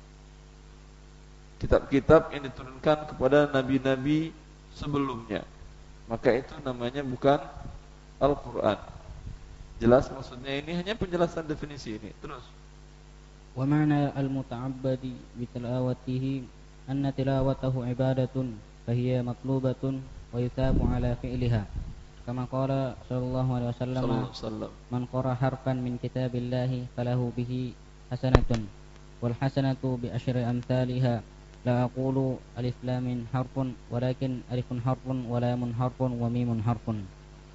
Kitab-kitab yang diturunkan kepada nabi-nabi sebelumnya. Maka itu namanya bukan Al-Quran. Jelas maksudnya, ini hanya penjelasan definisi ini. Terus. Wa ma'na al-muta'abbadi bi tilawatihi anna tilawatahu ibadatun fahiya matlubatun wa yuthabu ala fi'liha. Kama qala sallallahu alaihi wasallam, man qara harfan min kitabillahi falahu bihi hasanatun wal hasanatu bi asyri amsalha. La aqulu alif lam mim harfun walakin alifun harfun wa lamun harfun wa mimun harfun.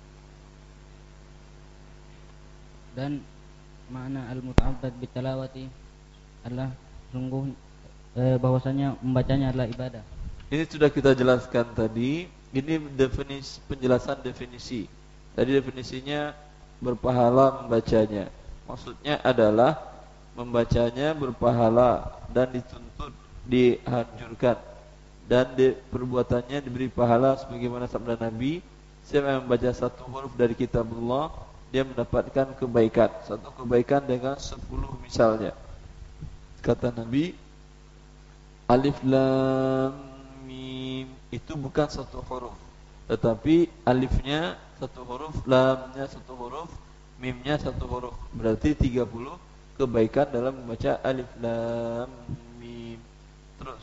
Dan makna al-muta'abbad bitilawati adalah sungguh eh, bahwasanya membacanya adalah ibadah. Ini sudah kita jelaskan tadi. Ini definisi, penjelasan definisi. Tadi definisinya berpahala membacanya. Maksudnya adalah membacanya berpahala dan dituntut, dianjurkan, dan di, perbuatannya diberi pahala sebagaimana sabda Nabi, siapa yang membaca satu huruf dari kitabullah dia mendapatkan kebaikan, satu kebaikan dengan sepuluh misalnya. Kata Nabi, alif lam mim itu bukan satu huruf, tetapi alifnya satu huruf, lamnya satu huruf, mimnya satu huruf. Berarti tiga puluh kebaikan dalam membaca alif lam mim. Terus.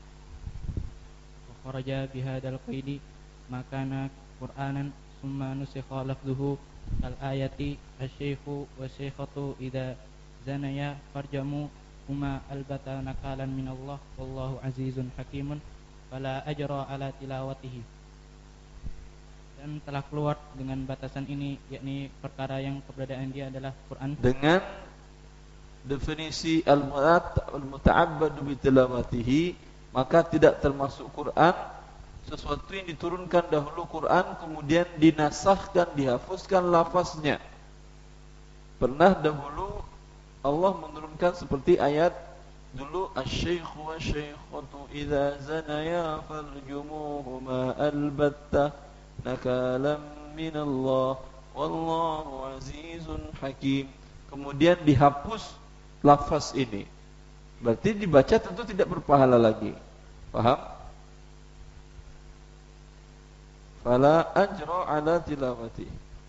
Kharaja bihadzal qaidi makana Qur'anan summa nusikha lafdhuhu al-ayati asy-syaikhu wa syaikatu idza zanaya farjamu huma albata nakalan min Allah wallahu azizun hakimun fala ajra ala tilawatihi. Dan telah keluar dengan batasan ini, yakni perkara yang keberadaan dia adalah Quran. Dengan definisi al-muta'abbadu bi tilawatihi, maka tidak termasuk Quran sesuatu yang diturunkan dahulu Quran kemudian dinasahkan, dihapuskan lafaznya. Pernah dahulu Allah menurunkan seperti ayat dulu, asy-syaikhu wasy-syaikhatu idza zanaya farjumuhuma albatta nakalam minallah wallahu azizun hakim. Kemudian dihapus lafaz ini. Berarti dibaca tentu tidak berpahala lagi. Paham? Fala ajra ala tilawati.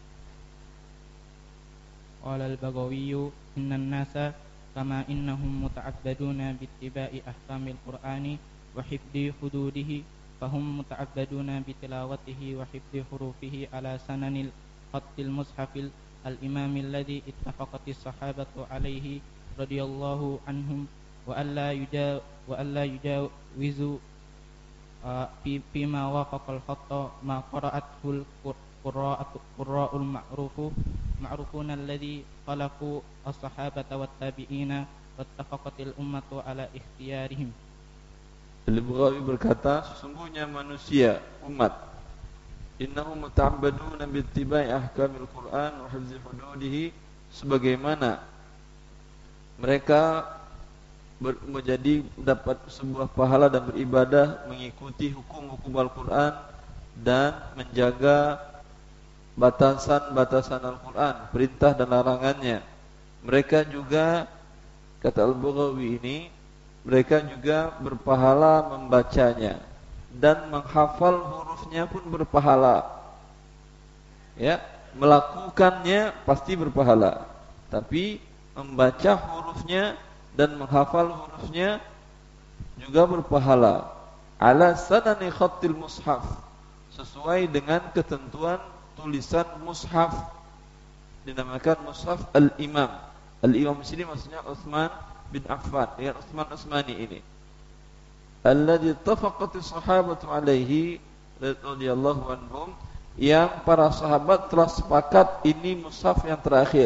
Qala al-Baghawi innan nasa kama innahum muta'abbaduna bittiba'i ahkamil Qur'ani wa hifdhi hududihi fahum muta'abbaduna bitilawatihi wa hifdhi hurufihi ala sananil khattil mushafil al-imam alladhi ittafaqatis sahabatu alaihi radhiyallahu anhum wa alla yuja wa alla yujawizu fi fima wafaqal khatta ma qara'atul qurra'atu qurra'ul ma'rufu ma'rufuna alladhi khalaqu as-sahabata wat tabi'ina wattafaqatil ummatu ala ikhtiyarihim. Al-Baghawi berkata, sesungguhnya manusia umat innahum muta'abbaduna bi ittiba'i ahkamil Qur'an wa hifdzi hududihi, sebagaimana mereka ber, menjadi dapat sebuah pahala dan beribadah mengikuti hukum-hukum Al-Quran dan menjaga batasan-batasan Al-Quran, perintah dan larangannya. Mereka juga, kata Al-Baghawi ini, mereka juga berpahala membacanya dan menghafal hurufnya pun berpahala. Ya, melakukannya pasti berpahala, tapi membaca hurufnya dan menghafal hurufnya juga berpahala. Ala sanani khattil mushaf, sesuai dengan ketentuan tulisan mushaf, dinamakan mushaf al-imam. Al-imam di sini maksudnya Utsman bin Affan, ya, Utsman Utsmani ini. Alladzi tafaqati sahabatu alaihi radhiyallahu anhum, yang para sahabat telah sepakat ini mushaf yang terakhir.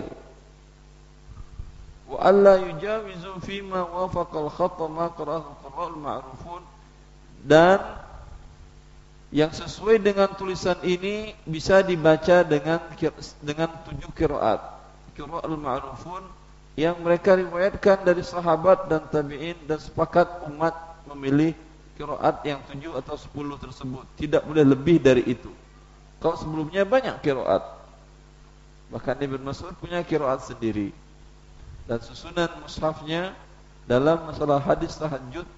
Wa alla yujawizu fima wafaqal khatta ma qara'ahu qurra'ul ma'rufun, dan yang sesuai dengan tulisan ini bisa dibaca dengan dengan tujuh qiraat. Qira'ul ma'rufun yang mereka riwayatkan dari sahabat dan tabi'in dan sepakat umat memilih qiraat yang tujuh atau sepuluh tersebut. Tidak boleh lebih dari itu. Kalau sebelumnya banyak qiraat. Bahkan Ibnu Mas'ud punya qiraat sendiri. Dan susunan mushafnya dalam masalah hadis tahajud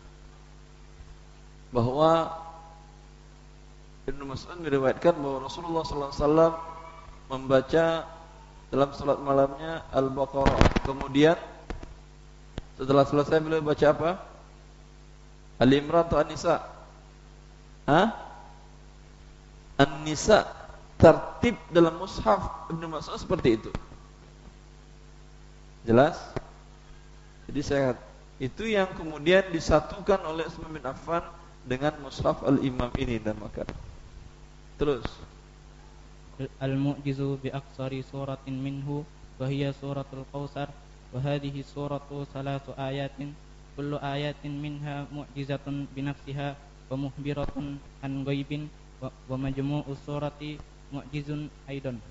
bahwa Ibnu Mas'ud meriwayatkan bahwa Rasulullah sallallahu alaihi wasallam membaca dalam salat malamnya Al-Baqarah. Kemudian setelah selesai beliau baca apa? Ali Imran atau An-Nisa? Hah? An-Nisa. Tertib dalam mushaf Ibnu Mas'ud seperti itu. Jelas? Jadi saya itu yang kemudian disatukan oleh Utsman bin Affan dengan mushaf Al-Imam ini dan maka. Terus Al-mu'jizu bi aqsari suratin minhu wa hiya suratul Kautsar wa hadhihi suratu salasu ayatin kullu ayatin minha mu'jizatun bi nafsiha wa muhbiratun an ghaibin wa, wa majmu'u surati mu'jizun aidan.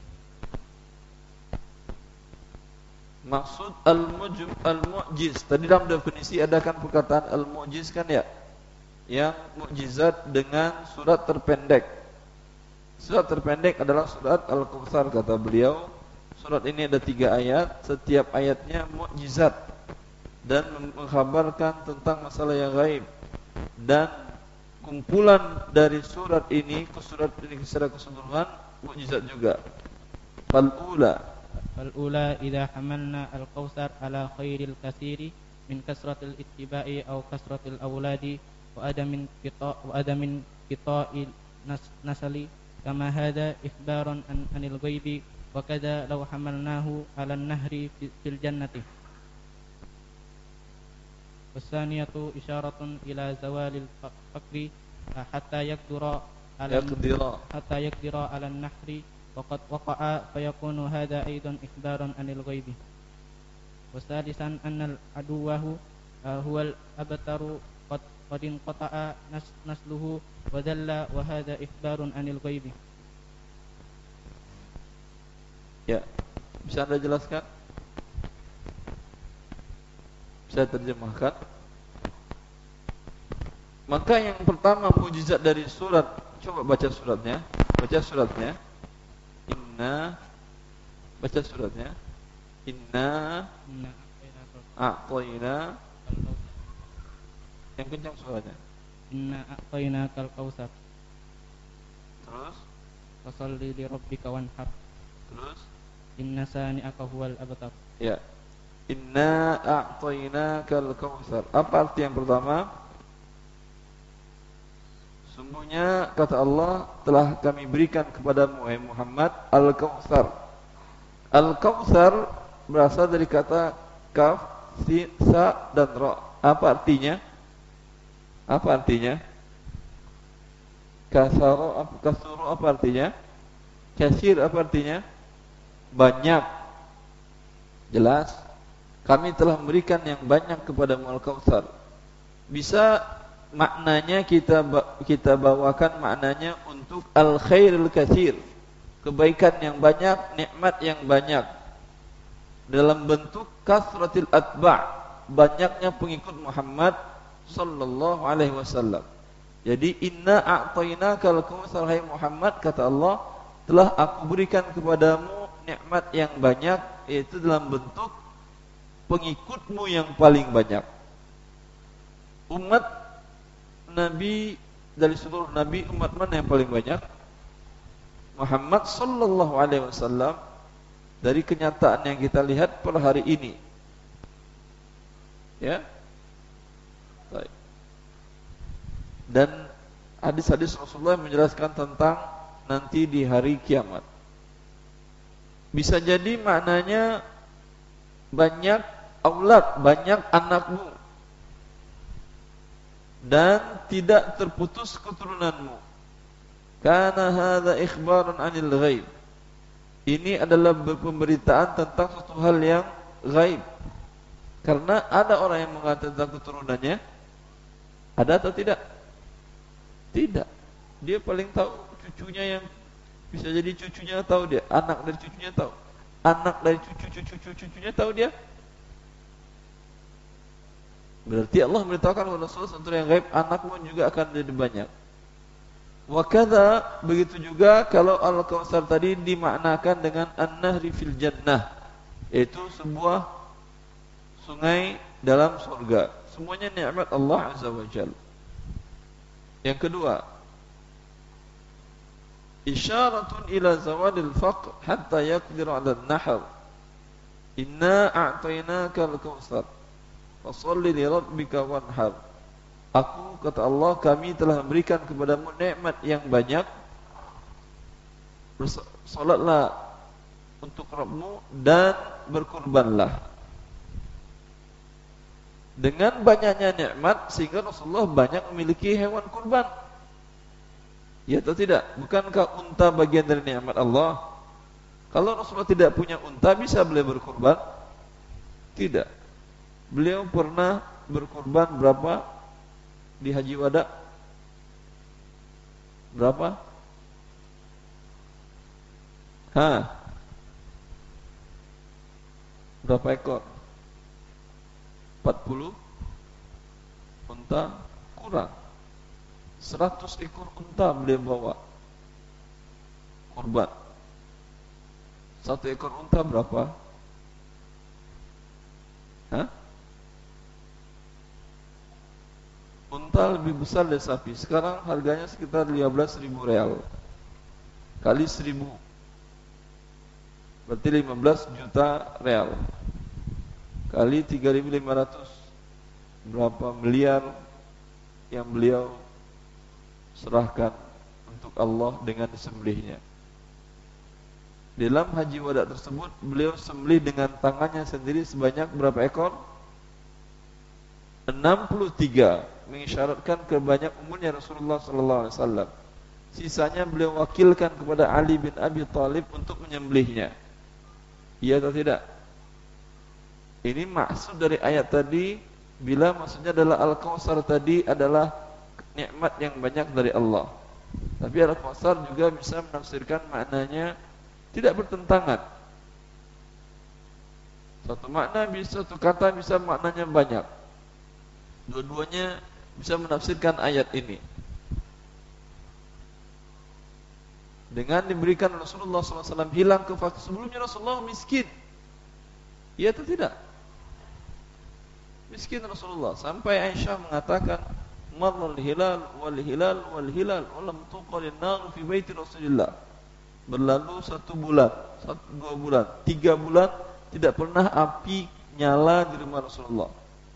Maksud al-mujib al-mu'jiz tadi dalam definisi adakan perkataan al-mu'jiz kan ya, yang mukjizat dengan surat terpendek. Surat terpendek adalah surat Al-Kautsar kata beliau. Surat ini ada tiga ayat, setiap ayatnya mukjizat dan mengkhabarkan tentang masalah yang gaib. Dan kumpulan dari surat ini ke surat ini secara keseluruhan mukjizat juga. Fal-ula Fal-ula idza hamalna al-Kautsar ala khairil katsiri min kasratil ittiba'i aw kasratil awladi wa adamin qita wa adamin qita'il nas, nasali kama hada ikhbaran an anil ghaibi wa kadza law hamalnahu 'ala an-nahri fil jannati. Wasaniyatu isyaratun ila zawalil faqri hatta yaqdura 'ala hatta yaqdira 'ala an-nahri wa qad waqa'a fa yakunu hada aidan ikhbaran anil ghaibi. Wasalisan anna al-aduwahu huwa al-abtaru qad qad inqata'a nasluhu wa dalla wa hadha ikhbarun anil ghaibi. Ya, bisa Anda jelaskan? Bisa terjemahkan? Maka yang pertama mukjizat dari surat, coba baca suratnya, baca suratnya. Inna, baca suratnya. Inna a'tayna, yang kencang suaranya. Inna a'tainakal kautsar. Terus Fasholli li rabbika wanhar. Terus Inna sani'aka huwal abtar. Ya. Inna a'tainakal kautsar. Apa arti yang pertama? Sungguhnya kata Allah telah kami berikan kepadamu wahai Muhammad Al-Kautsar. Al-Kautsar berasal dari kata kaf, sin, sa dan ra. Apa artinya? Apa artinya? Kasara apa kasuru apa artinya? Kasir apa artinya? Banyak. Jelas. Kami telah memberikan yang banyak kepada Al-Kautsar. Bisa maknanya kita kita bawakan maknanya untuk al-khairul katsir. Kebaikan yang banyak, nikmat yang banyak. Dalam bentuk kasratil atba', banyaknya pengikut Muhammad sallallahu alaihi wasallam. Jadi inna a'tainakal kautsar hai Muhammad kata Allah telah aku berikan kepadamu nikmat yang banyak, yaitu dalam bentuk pengikutmu yang paling banyak. Umat Nabi dari seluruh Nabi, umat mana yang paling banyak? Muhammad sallallahu alaihi wasallam. Dari kenyataan yang kita lihat per hari ini. Ya. Baik. Dan hadis-hadis Rasulullah menjelaskan tentang nanti di hari kiamat. Bisa jadi maknanya banyak aulad, banyak anakmu dan tidak terputus keturunanmu. Karena hadza ikhbarun anil ghaib. Ini adalah pemberitaan tentang suatu hal yang gaib. Karena ada orang yang mengatakan tentang keturunannya. Ada atau tidak? Tidak. Dia paling tahu cucunya, yang bisa jadi cucunya tahu dia, anak dari cucunya tahu, anak dari cucu-cucu cucunya tahu dia. Berarti Allah memberitahukan kepada Rasulullah sesuatu yang gaib, anakmu juga akan jadi banyak. Wa kadza, begitu juga kalau Al-Kautsar tadi dimaknakan dengan an-nahri fil jannah, yaitu sebuah sungai dalam surga. Semuanya nikmat Allah Azza wa Jalla. Yang kedua, isyaratun ila zawadil faqr hatta yaqdiru 'ala an-nahr. Inna a'tainaka al-kautsar fasholli li rabbika wanhar. Aku, kata Allah, kami telah memberikan kepadamu nikmat yang banyak, bersolatlah untuk Rabbmu dan berkurbanlah. Dengan banyaknya nikmat sehingga Rasulullah banyak memiliki hewan kurban. Ya atau tidak? Bukankah unta bagian dari nikmat Allah? Kalau Rasulullah tidak punya unta, bisa beliau berkurban? Tidak. Beliau pernah berkurban berapa di Haji Wada? Berapa? Hah? Berapa ekor? empat puluh unta kurang. seratus ekor unta beliau bawa kurban. Satu ekor unta berapa? Hah? Unta lebih besar dari sapi. Sekarang harganya sekitar lima belas ribu real kali seribu, berarti lima belas juta real kali tiga ribu lima ratus, berapa miliar yang beliau serahkan untuk Allah dengan disembelihnya. Dalam Haji Wada tersebut beliau sembelih dengan tangannya sendiri sebanyak berapa ekor? enam puluh tiga, mengisyaratkan ke banyak umurnya Rasulullah sallallahu alaihi wasallam. Sisanya beliau wakilkan kepada Ali bin Abi Thalib untuk menyembelihnya. Iya atau tidak? Ini maksud dari ayat tadi, bila maksudnya adalah Al-Kautsar tadi adalah nikmat yang banyak dari Allah. Tapi Al-Kautsar juga bisa menafsirkan maknanya tidak bertentangan. Satu makna bisa, satu kata bisa maknanya banyak. Dua-duanya bisa menafsirkan ayat ini. Dengan diberikan Rasulullah sallallahu alaihi wasallam hilang ke fakir, sebelumnya Rasulullah miskin. Iya atau tidak? Miskin Rasulullah, sampai Aisyah mengatakan marral hilal wal hilal wal hilal walam tuqalin nar fi baiti Rasulillah. Berlalu satu bulan, satu dua bulan, tiga bulan tidak pernah api nyala di rumah Rasulullah.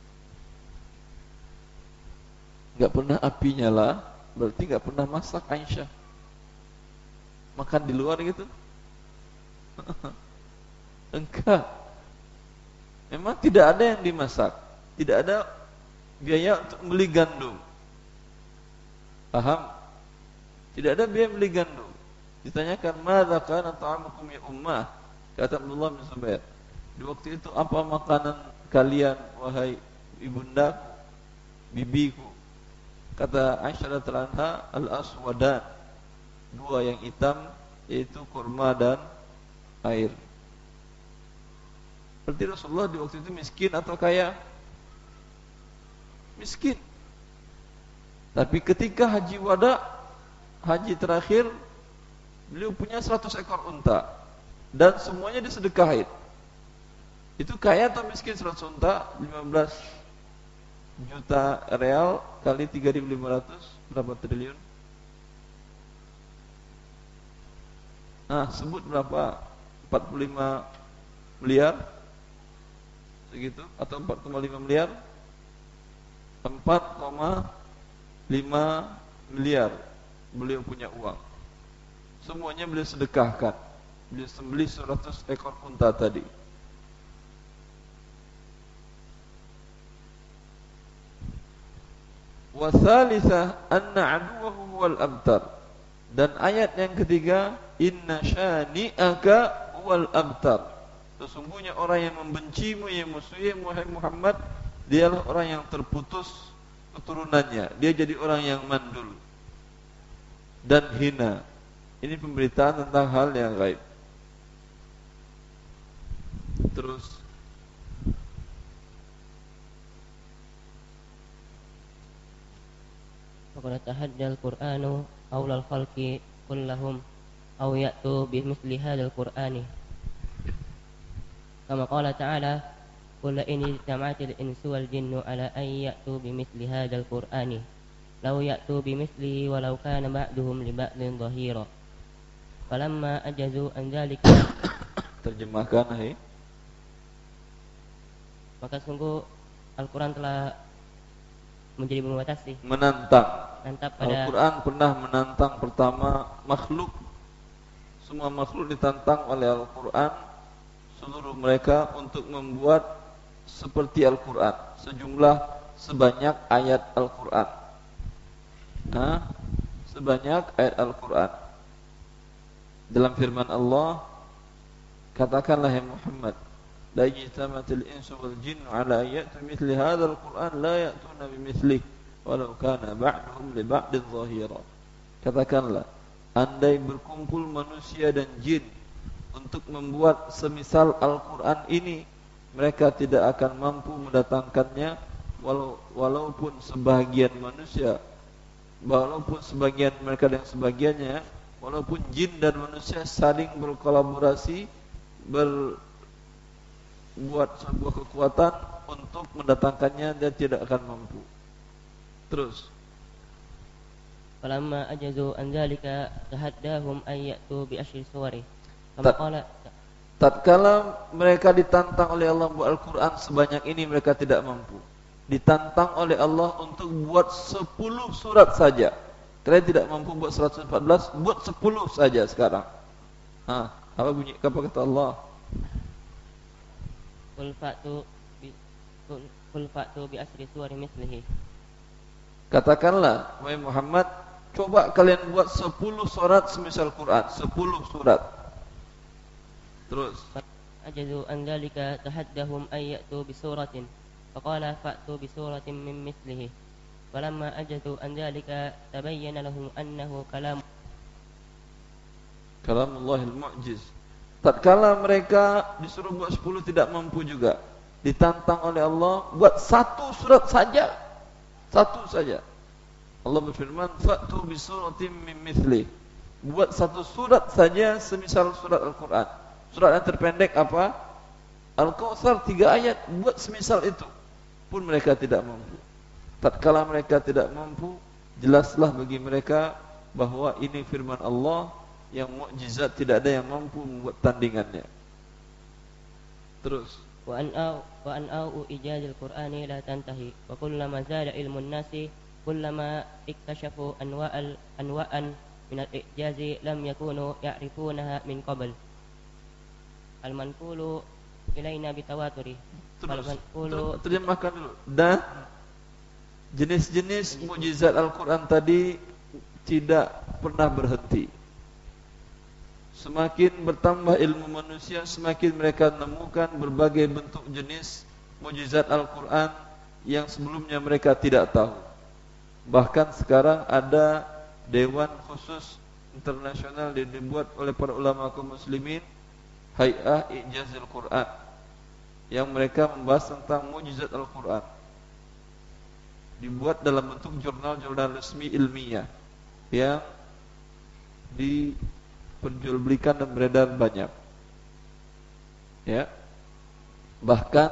Enggak pernah api nyala, berarti enggak pernah masak Aisyah. Makan di luar gitu? Enggak. Memang tidak ada yang dimasak. Tidak ada biaya untuk beli gandum. Paham? Tidak ada biaya beli gandum. Ditanyakan, "Madza kana ta'amukum ya ummah?" Kata Abdullah bin Zubair, di waktu itu apa makanan kalian wahai ibunda, bibiku? Kata Aisyah radhiyallahu anha, al-aswadan, dua yang hitam, yaitu kurma dan air. Berarti Rasulullah di waktu itu miskin atau kaya? Miskin. Tapi ketika Haji Wada, haji terakhir, beliau punya seratus ekor unta dan semuanya disedekahin. Itu kaya atau miskin? Seratus unta, lima belas juta real kali tiga ribu lima ratus, berapa triliun? Nah, sebut berapa? empat puluh lima miliar segitu, atau empat koma lima miliar? empat koma lima miliar beliau punya uang. Semuanya beliau sedekahkan. Beliau sembelih seratus ekor unta tadi. Wa tsalitsah anna aduwwahu huwal abtar. Dan ayat yang ketiga, inna syani'aka huwal abtar. Sesungguhnya orang yang membencimu, yang musuhimu Muhammad, dialah orang yang terputus keturunannya. Dia jadi orang yang mandul dan hina. Ini pemberitaan tentang hal yang gaib. Terus وقد تحدى القرآن أولى الخلق كلهم أو يأتوا بمثل هذا القرآن كما قال تعالى قل إن اجتمعت الإنس والجن على أن يأتوا بمثل هذا القرآن لو يأتوا بمثله ولو كان بعضهم لبعض ظهيرا فلما أجزوا عن ذلك. Terjemahkan, hai. Maka sungguh Al-Quran telah menjadi membatasi, menantang. Menantang pada Al-Quran pernah menantang pertama makhluk. Semua makhluk ditantang oleh Al-Quran, seluruh mereka untuk membuat seperti Al-Quran, sejumlah sebanyak ayat Al-Quran. Nah, sebanyak ayat Al-Quran. Dalam firman Allah, katakanlah ya Muhammad, la yajtamatil insu wal jinnu ala ayati mithli hadzal Qur'an la ya'tuna bimithlihi walau kana ba'duhum li ba'din dhahira. Katakanlah, andai berkumpul manusia dan jin untuk membuat semisal Al-Quran ini, mereka tidak akan mampu mendatangkannya walau, walaupun sebahagian manusia, walaupun sebagian mereka dan sebagiannya, walaupun jin dan manusia saling berkolaborasi, berbuat sebuah kekuatan untuk mendatangkannya, dia tidak akan mampu. Terus, falamma ajazu an dzalika tahaddahum ay ya'tu bi asyri suwari. Kama qala, tatkala mereka ditantang oleh Allah buat Al-Quran sebanyak ini, mereka tidak mampu. Ditantang oleh Allah untuk buat sepuluh surat saja. Kalian tidak mampu buat seratus empat belas, buat sepuluh saja sekarang. Ha, apa bunyi? Apa kata Allah? Qul fa'tu bi qul fa'tu bi asyri suwari mislihi. Katakanlah, wahai Muhammad, coba kalian buat sepuluh surat semisal Quran, sepuluh surat. Terus, ajazu an dzalika tahaddahum ay ya'tu bi suratin. Faqala fa'tu bi suratin min mislihi. Falamma ajazu an dzalika tabayyana lahum annahu kalam Kalamullahil mu'jiz. Tatkala mereka disuruh buat sepuluh tidak mampu juga, ditantang oleh Allah buat satu surat saja, satu saja. Allah berfirman, fa'tu bi suratin min mithli. Buat satu surat saja semisal surat Al-Quran. Surat yang terpendek apa? Al-Kautsar, tiga ayat. Buat semisal itu pun mereka tidak mampu. Tatkala mereka tidak mampu, jelaslah bagi mereka bahwa ini firman Allah yang mukjizat, tidak ada yang mampu membuat tandingannya. Terus, wa an au wa an au ijazil qur'ani la tantahi wa kullama zada ilmun nasi kullama iktashafu anwa'al anwa'an min al-ijazi lam yakunu ya'rifunaha min qabl. Al-manqulu ilaina bitawaturi. Terus, terjemahkan dulu. Dan jenis-jenis mukjizat Al-Quran tadi tidak pernah berhenti. Semakin bertambah ilmu manusia, semakin mereka menemukan berbagai bentuk jenis mukjizat Al-Quran yang sebelumnya mereka tidak tahu. Bahkan sekarang ada dewan khusus internasional yang dibuat oleh para ulama kaum muslimin, Hay'ah Ijazil Quran, yang mereka membahas tentang mukjizat Al-Quran. Dibuat dalam bentuk jurnal-jurnal resmi ilmiah yang diperjualbelikan dan beredar banyak. Ya. Bahkan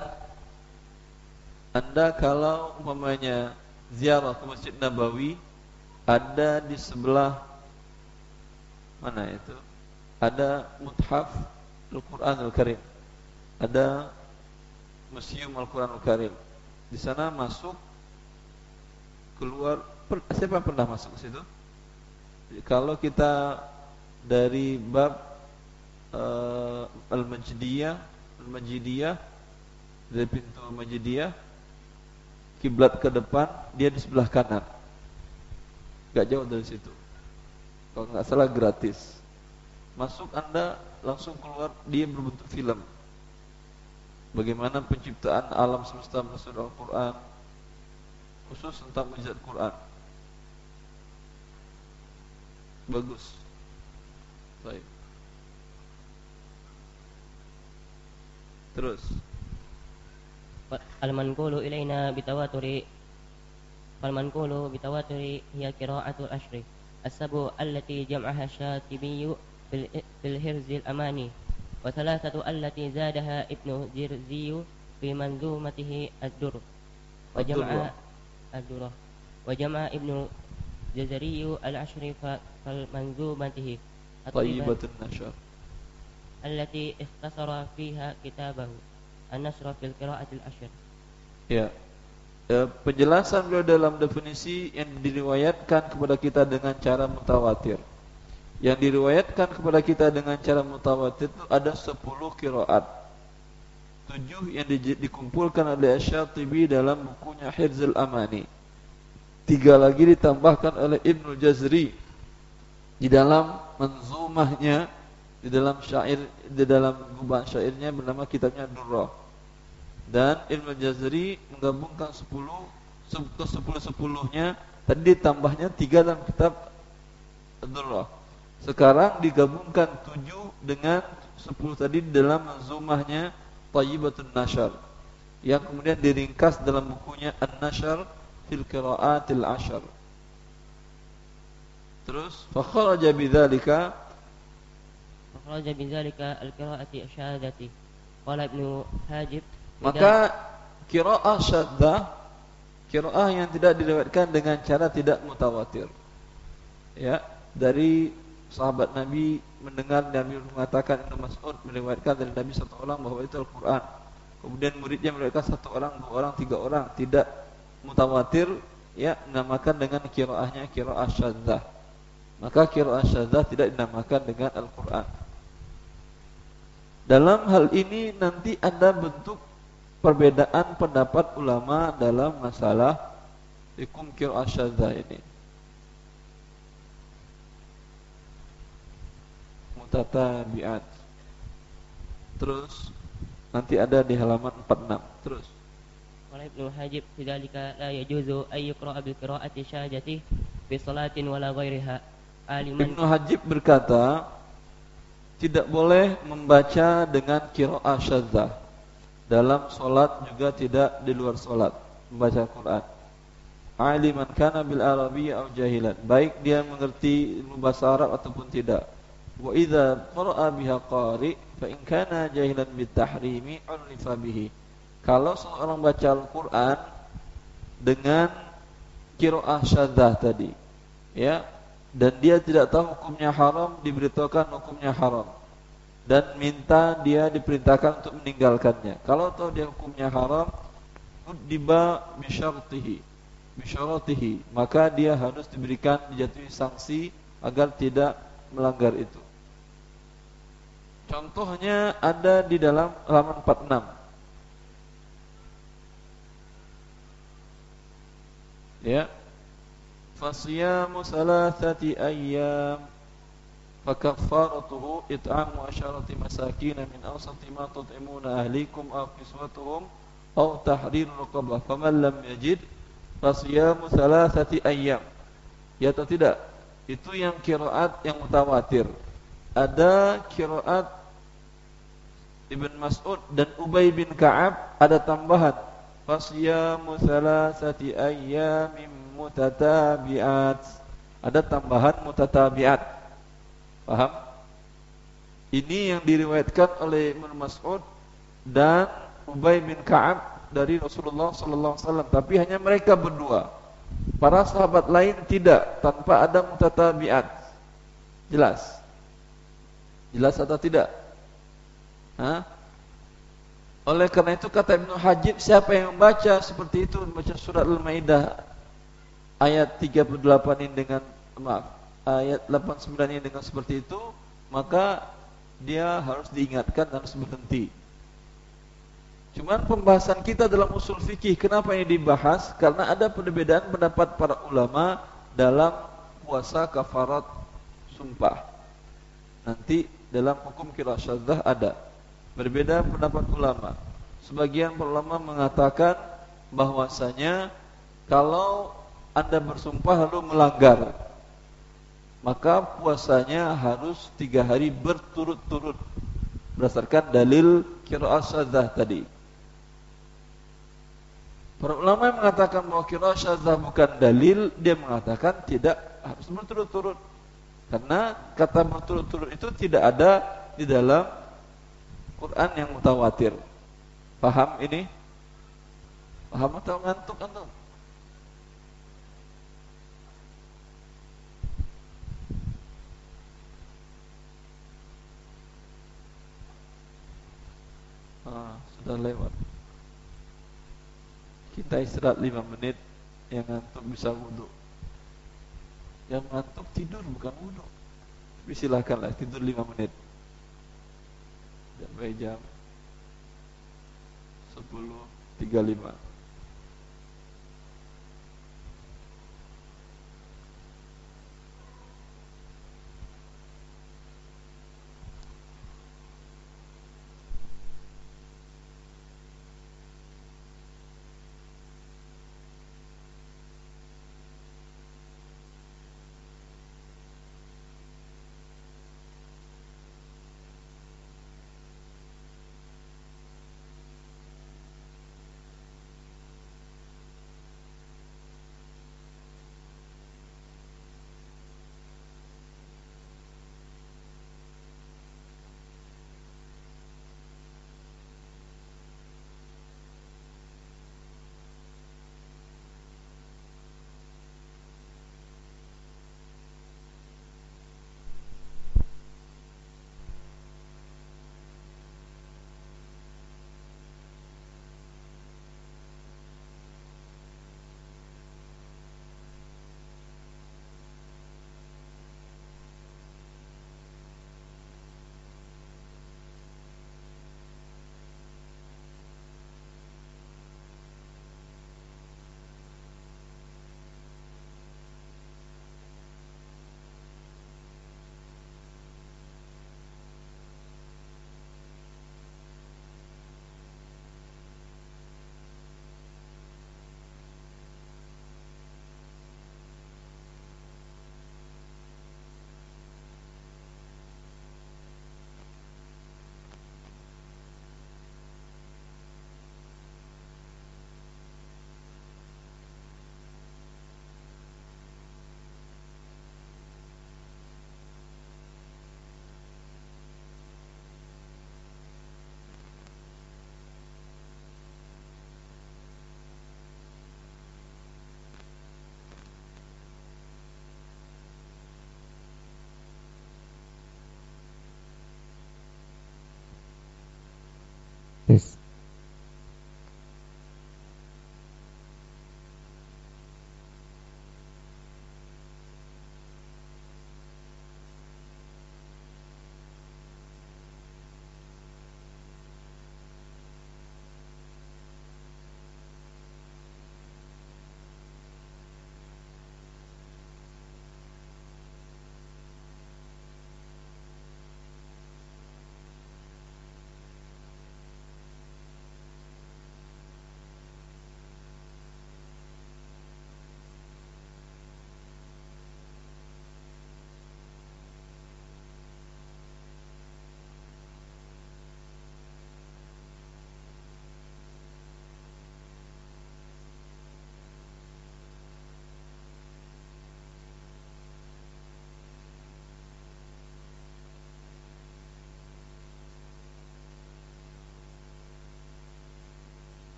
Anda kalau umpamanya ziarah ke Masjid Nabawi, ada di sebelah mana itu? Ada muthaf Al-Quran Al-Karim. Ada Museum Al-Quran Al-Karim. Di sana masuk, keluar, per, siapa yang pernah masuk ke situ? Kalau kita dari bab uh, Al-Majdiyah, Al-Majidiyah, dari pintu Al-Majidiyah, kiblat ke depan, dia di sebelah kanan, gak jauh dari situ. Kalau nggak salah gratis. Masuk Anda langsung keluar, dia berbentuk film. Bagaimana penciptaan alam semesta melalui Al-Quran, khusus tentang mukjizat Quran. Bagus. Baik. Terus, al-manqulu ilaina bitawaturi فالمنقول بتواتر هي قراءة الأشر السبع التي جمعها الشاطبي في الهرز الأماني وثلاثة التي زادها ابن جرزي في منظومته الدر وجمع الدرة وجمع ابن جزري العشر فالمنظومته طيبة النشر التي اختصر فيها كتابه النشر في القراءة العشر. Ya. E, penjelasan beliau dalam definisi yang diriwayatkan kepada kita dengan cara mutawatir. Yang diriwayatkan kepada kita dengan cara mutawatir itu ada sepuluh qiraat. Tujuh yang di, dikumpulkan oleh Asy-Syatibi dalam bukunya Hirzul Amani. Tiga lagi ditambahkan oleh Ibnu Jazri di dalam manzumahnya, di dalam syair, di dalam gubah syairnya bernama kitabnya Durrah. Dan Ibnu Jazri menggabungkan sepuluh ke sepuluh-sepuluhnya, tadi ditambahnya tiga dalam kitab Durrah. Sekarang digabungkan tujuh dengan sepuluh tadi dalam manzumahnya Thayyibatun Nashar, yang kemudian diringkas dalam bukunya An-Nashar fil Qira'atil Ashar. Terus fa kharaja bidzalika fa kharaja bidzalika al-qira'ati asyadati qala Ibnu Hajib. Maka qira'ah syadzah, qira'ah yang tidak diriwayatkan dengan cara tidak mutawatir. Ya, dari sahabat Nabi mendengar Nabi mengatakan, Ibnu Mas'ud meriwayatkan dari Nabi satu orang bahwa itu Al-Qur'an. Kemudian muridnya meriwayatkan satu orang, dua orang, tiga orang, tidak mutawatir, ya, dinamakan dengan qira'ahnya qira'ah syadzah. Maka qira'ah syadzah tidak dinamakan dengan Al-Qur'an. Dalam hal ini nanti ada bentuk perbedaan pendapat ulama dalam masalah hukum qira'ah syadzah ini. Mutatabi'at. Terus nanti ada di halaman empat puluh enam. Terus qala Ibnu Hajib bidzalika la yajuzu ay yuqra'a bil qira'ati syadzati fi salatin wala ghairiha. Ibnu Hajib berkata, tidak boleh membaca dengan qira'ah syadzah dalam solat, juga tidak di luar solat membaca Quran. Aliman kana bil arabiyyah aw jahilan, baik dia mengerti ilmu bahasa Arab ataupun tidak. Wa idza qara'a biha qari fa in kana jahilan bit tahrimi urifa bihi. Kalau seorang baca Al-Qur'an dengan qira'ah syadzah tadi, ya, dan dia tidak tahu hukumnya haram, diberitahukan hukumnya haram, dan minta dia diperintahkan untuk meninggalkannya. Kalau tahu dia hukumnya haram, uddiba bisyartihi bisyaratihi, maka dia harus diberikan, dijatuhi sanksi agar tidak melanggar itu. Contohnya ada di dalam halaman empat puluh enam. Ya. Fasiyamu salasati ayyam فكفارته إطعام عشرة مساكين من أوسط ما تطعمون أهليكم أو كسوتهم أو تحرير رقبة فمن لم يجد فصيام ثلاثة أيام. Ya atau tidak? Itu yang qiraat yang mutawatir. Ada qiraat Ibn Mas'ud dan Ubay bin Ka'ab, ada tambahan fasyamu thalathati ayyamin mutatabi'at. Ada tambahan mutatabi'at. Paham? Ini yang diriwayatkan oleh Ibnu Mas'ud dan Ubay bin Ka'ab dari Rasulullah sallallahu alaihi wasallam, tapi hanya mereka berdua. Para sahabat lain tidak, tanpa ada mutatabi'at. Jelas? Jelas atau tidak? Hah? Oleh karena itu kata Ibnu Hajib, siapa yang membaca seperti itu, membaca surat Al-Maidah ayat tiga puluh delapan ini dengan maaf ayat delapan puluh sembilan ini dengan seperti itu, maka dia harus diingatkan dan harus berhenti. Cuman pembahasan kita dalam usul fikih, kenapa ini dibahas? Karena ada perbedaan pendapat para ulama dalam puasa kafarat sumpah. Nanti dalam hukum qira'ah syadzah ada berbeda pendapat ulama. Sebagian ulama mengatakan bahwasanya kalau Anda bersumpah lalu melanggar, maka puasanya harus tiga hari berturut-turut berdasarkan dalil qira'ah syadzah tadi. Para ulama yang mengatakan bahwa qiraah syadzah bukan dalil, dia mengatakan tidak harus berturut-turut. Karena kata berturut-turut itu tidak ada di dalam Quran yang mutawatir. Paham ini? Paham atau ngantuk antum? Ah, sudah lewat. Kita istirahat lima menit. Yang ngantuk bisa wudhu. Yang ngantuk tidur bukan wudhu. Tapi silakanlah tidur lima menit. Sampai jam sepuluh tiga puluh lima. Yes.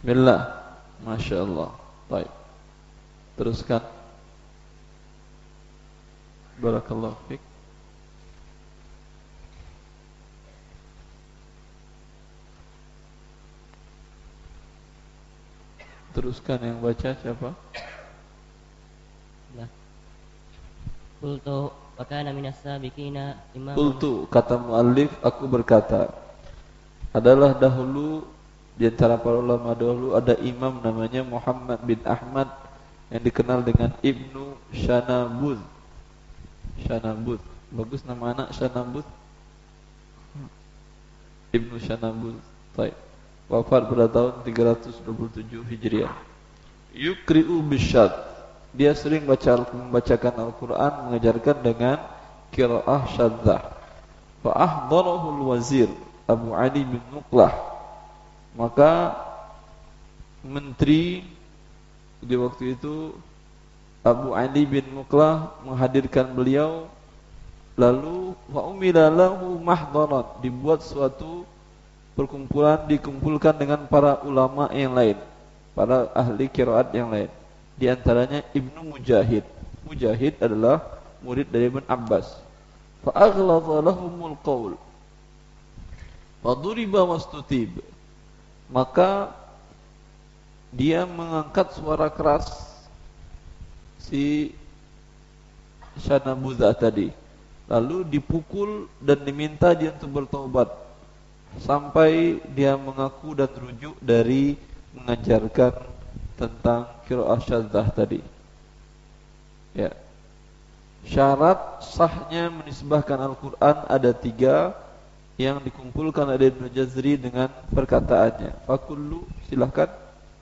Bismillah. Masya Allah. Baik. Teruskan. Barakallahu fiik. Teruskan, yang baca siapa? Nah. Qultu wa kana minas sabiqina imamun. Qultu, kata muallif, aku berkata, adalah dahulu di antara para ulama dahulu ada imam namanya Muhammad bin Ahmad yang dikenal dengan Ibnu Shanabuz. Shanabuz, bagus nama anak Shanabuz. Ibnu Shanabuz. Baik. Wafat pada tahun tiga ratus dua puluh tujuh Hijriah. Yukri'u bisyad. Dia sering baca membacakan Al-Qur'an, mengajarkan dengan qiraah syadzah. Fa ahdarahu al-wazir Abu Ali bin Nuqlah. Maka menteri di waktu itu Abu Ali bin Nuqlah menghadirkan beliau, lalu wa umila lahu mahdaran, dibuat suatu perkumpulan, dikumpulkan dengan para ulama yang lain, para ahli qiraat yang lain. Di antaranya Ibnu Mujahid. Mujahid adalah murid dari Ibn Abbas. Fa aghladha lahumul qaul. Fa duriba wastutib. Maka dia mengangkat suara keras si Shanabuzah tadi. Lalu dipukul dan diminta dia untuk bertobat, sampai dia mengaku dan rujuk dari mengajarkan tentang qiraah syadzah tadi. Ya. Syarat sahnya menisbahkan Al-Qur'an ada tiga yang dikumpulkan oleh Ibnu Jazri dengan perkataannya. Fakullu, silahkan.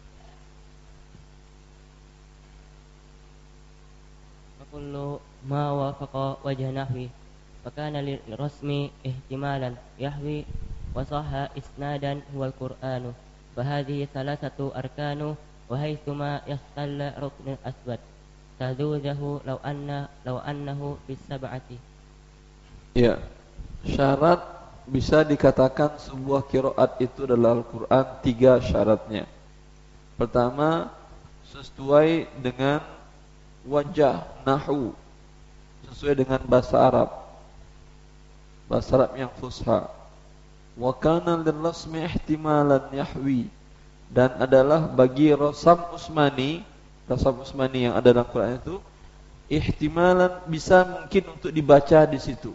Fakullu ma wafaqa wajha nahwi fa kana lirasmi ihtimalan yahwi wa sahha isnadan huwa al-Qur'anu fa hadhihi thalathatu arkanu wa haythuma yastalla rukn aswad taduzahu law anna law annahu fi sab'ati. Ya. Syarat bisa dikatakan sebuah qiraat itu adalah Al-Qur'an, tiga syaratnya. Pertama, sesuai dengan wajah nahwu, sesuai dengan bahasa Arab, bahasa Arab yang fusha. Wa kana lirrasmi ihtimalan yahwi, dan adalah bagi rasam usmani, rasam usmani yang ada dalam Quran itu ihtimalan, bisa mungkin untuk dibaca di situ.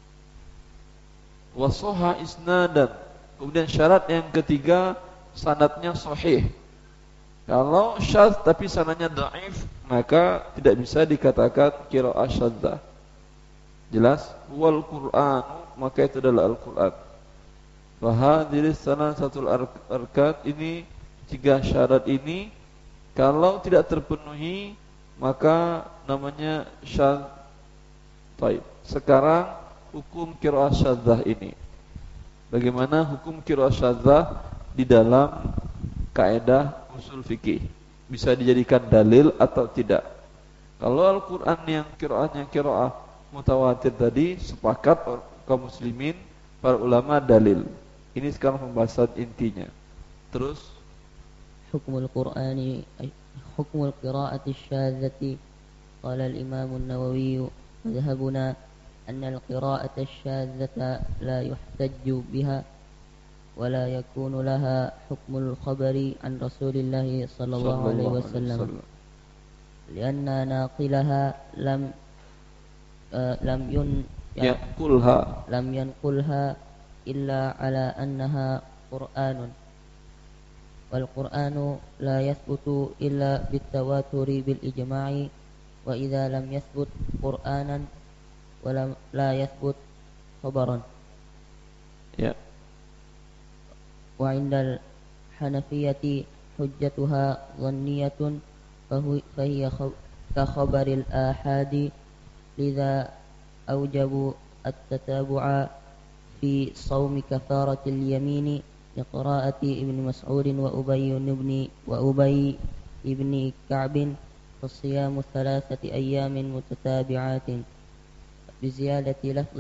Wa sahha isnadan, kemudian syarat yang ketiga sanadnya sahih. Kalau syadz tapi sanadnya dhaif, maka tidak bisa dikatakan qiraah syadzah. Jelas? Wal Qur'an, maka itu adalah Al-Qur'an. Wa hadhihi salasatul arkan, ini tiga syarat ini kalau tidak terpenuhi maka namanya syadz. Baik. Sekarang hukum qiraah syadzah ini. Bagaimana hukum qiraah syadzah di dalam kaidah usul fikih? Bisa dijadikan dalil atau tidak? Kalau Al-Qur'an yang qiraahnya qiraah mutawatir tadi, sepakat kaum muslimin, para ulama dalil. Ini sekarang pembahasan intinya. Terus Hukmul Qur'ani hukmul qira'ati syadzati. Qala al-Imam an-Nawawi madhhabuna anna al-qira'ata syadzata la yuhtajju biha wa la yakunu laha hukmul khabari an Rasulillah sallallahu alaihi wasallam lianna naqilaha lam uh, lam yun yanqulha lam yanqulha illa ala annaha Qur'anun wal Qur'anu la yathbutu illa bitawaturi bil ijma'i wa idza lam yathbut Qur'anan wa lam la yathbut khabaran. Ya. Wa indal Hanafiyati hujjatuha dhanniyatun fa hiya ka khabaril ahadi lidza awjabu at-tatabu'a في صوم كفارة اليمين لقراءة ابن مسعود وأبي بن وأبي بن كعب فالصيام ثلاثة أيام متتابعات بزيادة لفظ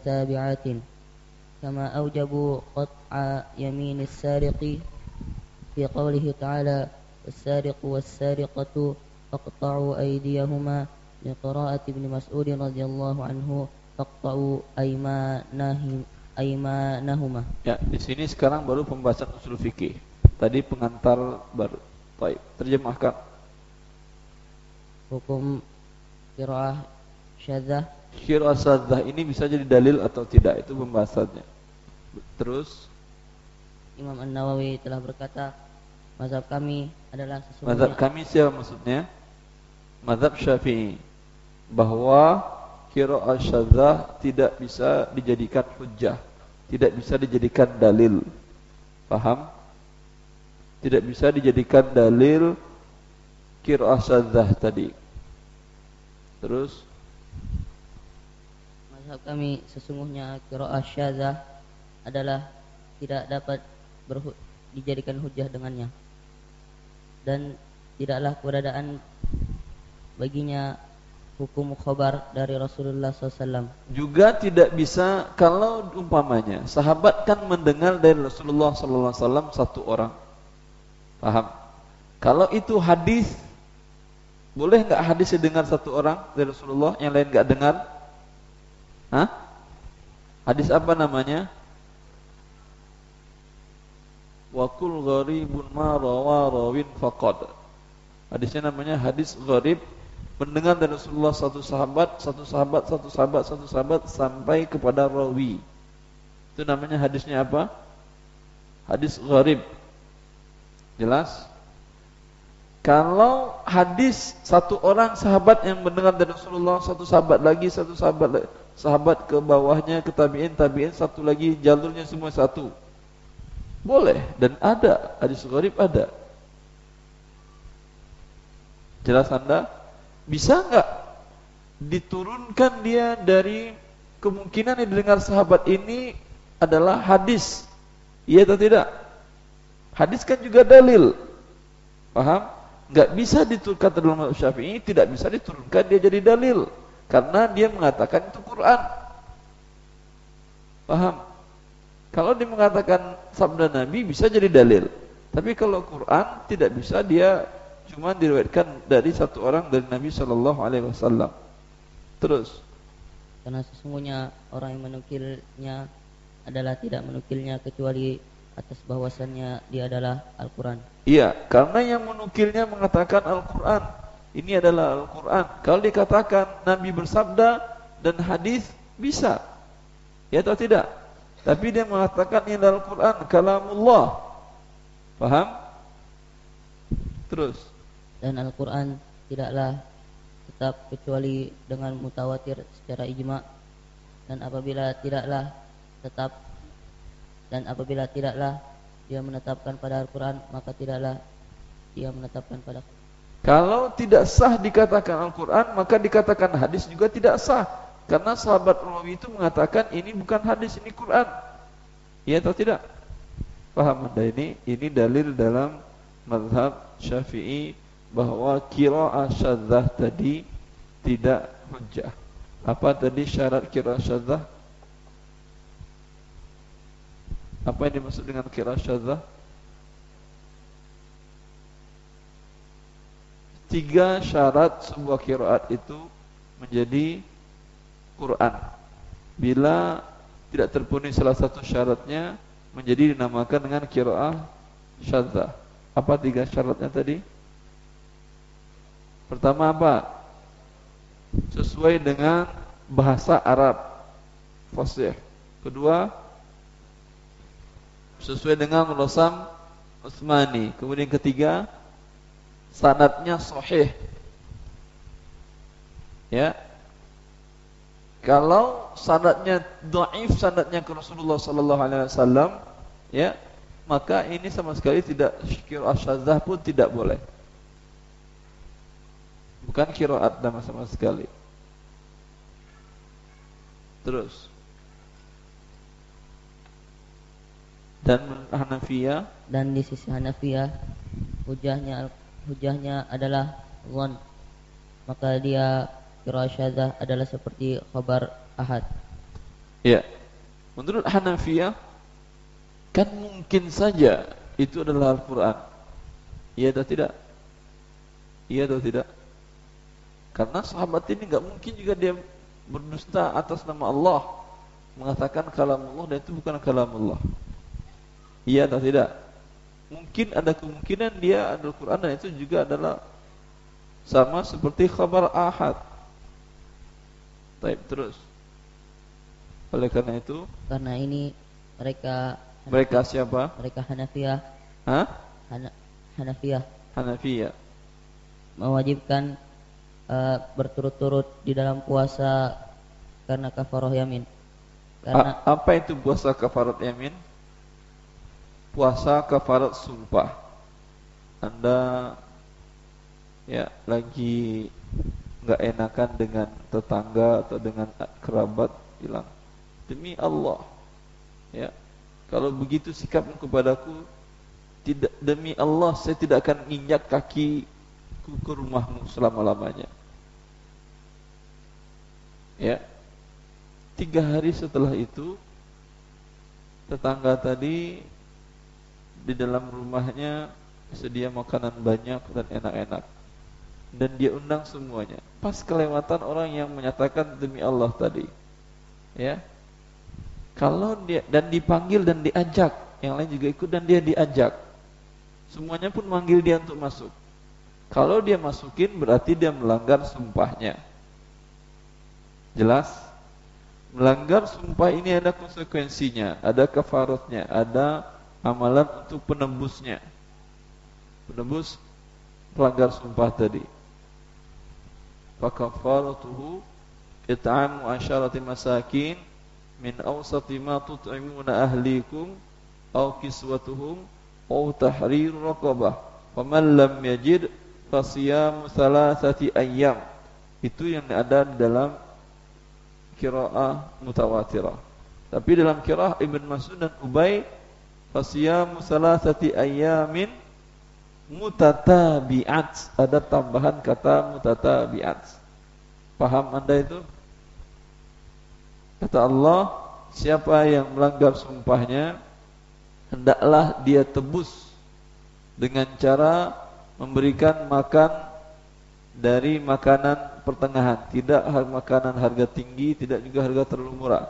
متتابعات كما أوجبوا قطع يمين السارق في قوله تعالى والسارق والسارقة فاقطعوا أيديهما من قراءة ابن مسعود رضي الله عنه فاقطعوا أيمانهم أيمانهما. Ya, di sini sekarang baru pembahasan usul fikih. Tadi pengantar baru. Baik, terjemahkan. Hukum qiraah syadzah. Qiraah syadzah ini bisa jadi dalil atau tidak, itu pembahasannya. Terus Imam An-Nawawi telah berkata, mazhab kami adalah sesungguhnya. Mazhab kami siapa maksudnya? Mazhab Syafi'i, bahwa qiraah syadzah tidak bisa dijadikan hujjah, tidak bisa dijadikan dalil. Paham? Tidak bisa dijadikan dalil qiraah syadzah tadi. Terus mazhab kami sesungguhnya qiraah syadzah adalah tidak dapat berhu- dijadikan hujjah dengannya, dan tidaklah keberadaan baginya hukum khabar dari Rasulullah sallallahu alaihi wasallam. Juga tidak bisa kalau umpamanya sahabat kan mendengar dari Rasulullah sallallahu alaihi wasallam satu orang. Paham? Kalau itu hadis, boleh enggak hadis didengar satu orang dari Rasulullah, yang lain enggak dengar? Hah? Hadis apa namanya? Wa kul gharibun ma rawa rawin faqad. Hadisnya namanya hadis gharib, mendengar dari Rasulullah satu sahabat, satu sahabat, satu sahabat, satu sahabat sampai kepada rawi. Itu namanya hadisnya apa? Hadis gharib. Jelas? Kalau hadis satu orang sahabat yang mendengar dari Rasulullah, satu sahabat lagi, satu sahabat sahabat ke bawahnya, ke tabi'in, tabi'in, satu lagi, jalurnya semua satu. Boleh, dan ada, hadis gharib ada. Jelas Anda? Bisa enggak diturunkan dia dari kemungkinan yang didengar sahabat ini adalah hadis? Iya atau tidak? Hadis kan juga dalil. Paham? Enggak bisa diturunkan dalam mazhab Syafi'i, tidak bisa diturunkan dia jadi dalil karena dia mengatakan itu Quran. Paham? Kalau dia mengatakan sabda Nabi bisa jadi dalil. Tapi kalau Quran tidak bisa, dia cuma diriwayatkan dari satu orang dari Nabi sallallahu alaihi wasallam. Terus, karena sesungguhnya orang yang menukilnya adalah tidak menukilnya kecuali atas bahwasannya dia adalah Al-Quran. Iya, karena yang menukilnya mengatakan Al-Quran. Ini adalah Al-Quran. Kalau dikatakan Nabi bersabda dan hadis bisa, ya atau tidak? Tapi dia mengatakan ini adalah Al-Quran, kalamullah. Paham? Terus, dan Al-Quran tidaklah tetap kecuali dengan mutawatir secara ijma', dan apabila tidaklah tetap dan apabila tidaklah dia menetapkan pada Al-Quran, maka tidaklah dia menetapkan pada. Kalau tidak sah dikatakan Al-Quran, maka dikatakan hadis juga tidak sah, karena sahabat rawi itu mengatakan ini bukan hadis, ini Quran. Iya atau tidak? Paham Anda ini? Ini dalil dalam mazhab Syafi'i bahwa qiraah syadzah tadi tidak hujjah. Apa tadi syarat qiraah syadzah? Apa yang dimaksud dengan qiraah syadzah? Tiga syarat sebuah qiraat itu menjadi Quran. Bila tidak terpenuhi salah satu syaratnya, menjadi dinamakan dengan qiraah syadzah. Apa tiga syaratnya tadi? Pertama apa? Sesuai dengan bahasa Arab fasih. Kedua, sesuai dengan rasam Utsmani. Kemudian ketiga, sanadnya sahih. Ya. Kalau sanadnya dhaif, sanadnya ke Rasulullah sallallahu alaihi wasallam, ya, maka ini sama sekali tidak, qiraah syadzah pun tidak boleh. Bukan qiraat sama sekali. Terus, dan Hanafiyah, dan di sisi Hanafiyah hujahnya hujahnya adalah dhann, maka dia qiraah syadzah adalah seperti khabar ahad. Ya. Menurut Hanafiyah kan mungkin saja itu adalah Al-Quran. Iya atau tidak? Iya atau tidak? Karena sahabat ini nggak mungkin juga dia berdusta atas nama Allah, mengatakan kalamullah dan itu bukan kalamullah. Iya atau tidak? Mungkin ada kemungkinan dia adalah Al-Quran dan itu juga adalah sama seperti khabar ahad. Baik, terus. Oleh karena itu, karena ini mereka mereka siapa? Mereka Hanafiyah. Hah? Hana, Hanafiyah. Hanafiyah mewajibkan uh, berturut-turut di dalam puasa karena kafarah yamin. Karena A- apa itu puasa kafarat yamin? Puasa kafarat sumpah. Anda ya lagi nggak enakan dengan tetangga atau dengan kerabat, bilang demi Allah, ya kalau begitu sikapmu kepadaku, tidak, demi Allah saya tidak akan injak kaki ke rumahmu selama-lamanya. Ya, tiga hari setelah itu tetangga tadi di dalam rumahnya sedia makanan banyak dan enak-enak, dan dia undang semuanya. Pas kelewatan orang yang menyatakan demi Allah tadi, ya, kalau dia dan dipanggil dan diajak, yang lain juga ikut dan dia diajak, semuanya pun manggil dia untuk masuk. Kalau dia masukin berarti dia melanggar sumpahnya. Jelas? Melanggar sumpah ini ada konsekuensinya, ada kafaratnya, ada amalan untuk penembusnya. Penembus pelanggar sumpah tadi. Fakafaratuhu it'amu asyarati masakin min awsati ma tut'imuna ahlikum aw kiswatuhum aw tahriru raqabah faman lam yajid fasiyamu thalathati ayyam. Itu yang ada di dalam qiraah mutawatirah. Tapi dalam qiraah Ibn Mas'ud dan Ubay, fasiyamu thalathati ayyamin mutatabi'at, ada tambahan kata mutatabi'at. Paham Anda itu? Kata Allah, siapa yang melanggar sumpahnya, hendaklah dia tebus dengan cara memberikan makan dari makanan pertengahan, tidak makanan harga tinggi, tidak juga harga terlalu murah.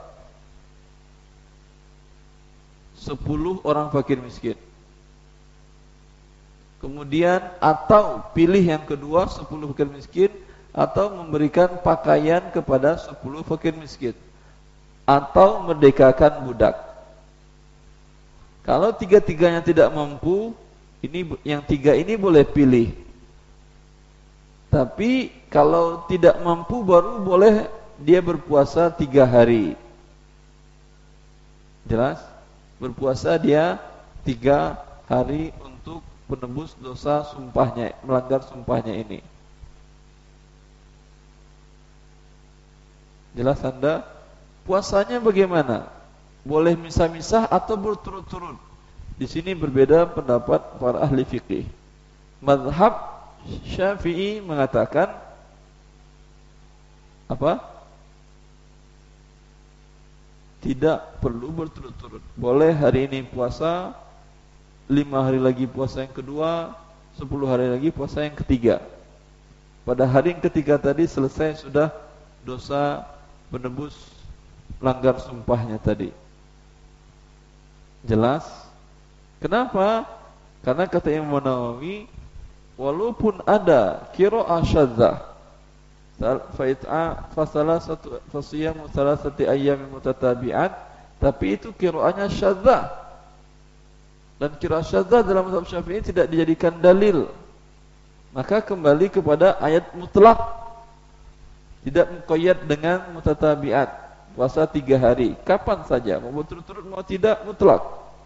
Sepuluh orang fakir miskin. Kemudian atau pilih yang kedua, sepuluh fakir miskin, atau memberikan pakaian kepada sepuluh fakir miskin, atau merdekakan budak. Kalau tiga-tiganya tidak mampu, ini yang tiga ini boleh pilih. Tapi kalau tidak mampu baru boleh dia berpuasa tiga hari. Jelas? Berpuasa dia tiga hari untuk penebus dosa sumpahnya, melanggar sumpahnya ini. Jelas Anda? Puasanya bagaimana? Boleh misah-misah atau berturut-turut? Di sini berbeda pendapat para ahli fikih. Mazhab Syafi'i mengatakan apa? Tidak perlu berturut-turut. Boleh hari ini puasa, lima hari lagi puasa yang kedua, sepuluh hari lagi puasa yang ketiga. Pada hari yang ketiga tadi selesai sudah dosa penebus langgar sumpahnya tadi. Jelas? Kenapa? Karena kata Imam Nawawi, walaupun ada qiraah syadzah, fait'a fasalah satu fasiyam salasati ayyamin mutatabi'at, tapi itu qiraahnya syadzah. Dan qiraah syadzah dalam mazhab Syafi'i tidak dijadikan dalil. Maka kembali kepada ayat mutlak, tidak muqayyad dengan mutatabi'at, puasa tiga hari, kapan saja, mau berturut-turut mau tidak, mutlak.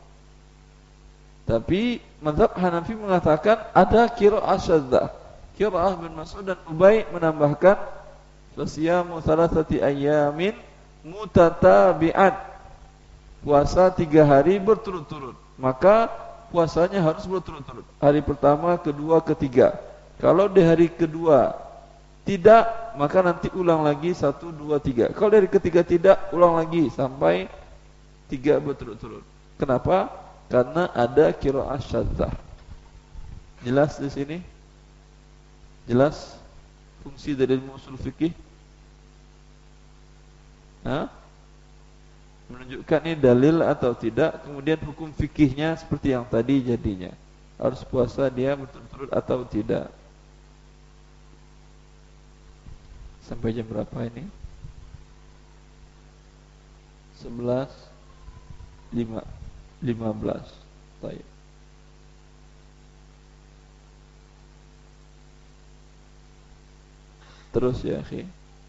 Tapi mazhab Hanafi mengatakan ada qiraah syadzah. Qiraah bin Mas'ud dan Ubay menambahkan fasiyamu thalathati ayyamin mutatabi'at, puasa tiga hari berturut-turut. Maka puasanya harus berturut-turut, hari pertama, kedua, ketiga. Kalau di hari kedua tidak, maka nanti ulang lagi satu, dua, tiga. Kalau dari ketiga tidak, ulang lagi sampai tiga berturut-turut. Kenapa? Karena ada qiraah syadzah. Jelas di sini? Jelas fungsi dari ilmu usul fikih? Hah? Menunjukkan ini dalil atau tidak, kemudian hukum fikihnya seperti yang tadi jadinya. Harus puasa dia berturut-turut atau tidak. Sampai jam berapa ini? sebelas lima belas. Baik. Terus ya, akhi.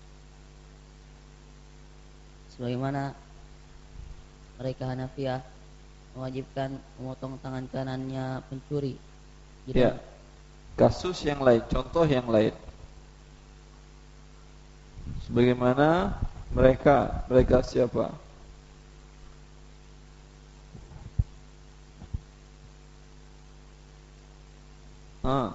Sebagaimana mereka Hanafiyah mewajibkan memotong tangan kanannya pencuri. Ya. Kasus yang lain, contoh yang lain. Sebagaimana mereka, mereka siapa? Ah.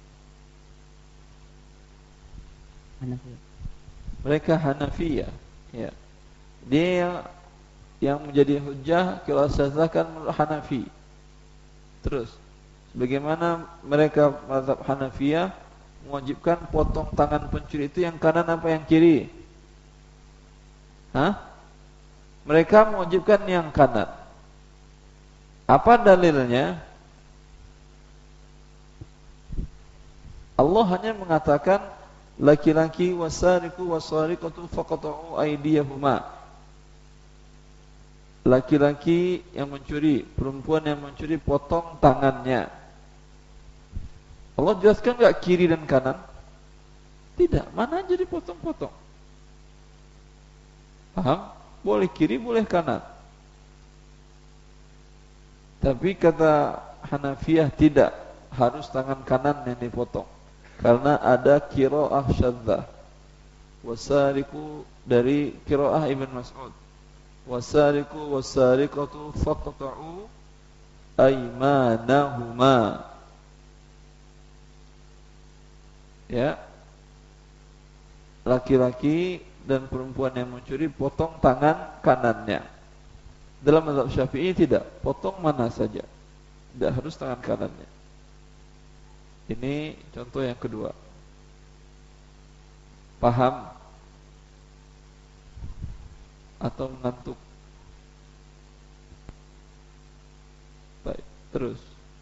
Hanafiyah. Mereka Hanafiyah, ya. Dia yang, yang menjadi hujjah qiraah syadzah kan menurut Hanafi. Terus, bagaimana mereka mazhab Hanafiyah mewajibkan potong tangan pencuri itu yang kanan apa yang kiri? Hah? Mereka mewajibkan yang kanan. Apa dalilnya? Allah hanya mengatakan laki-laki wasariqu wasariqatu faqata'u aydiyahuma. Laki-laki yang mencuri, perempuan yang mencuri, potong tangannya. Allah jelaskan enggak kiri dan kanan? Tidak, mana aja dipotong-potong. Paham? Boleh kiri, boleh kanan. Tapi kata Hanafiyah tidak, harus tangan kanan yang dipotong. Karena ada qiraah syadzah. Wasariqu dari qiraah Ibn Mas'ud. Wasariqu wasariqatu faqta'u aymanahuma. Ya. Laki-laki dan perempuan yang mencuri potong tangan kanannya. Dalam mazhab Syafi'i tidak, potong mana saja. Tidak harus tangan kanannya. Ini contoh yang kedua. Paham? Atau mengantuk? Baik, terus.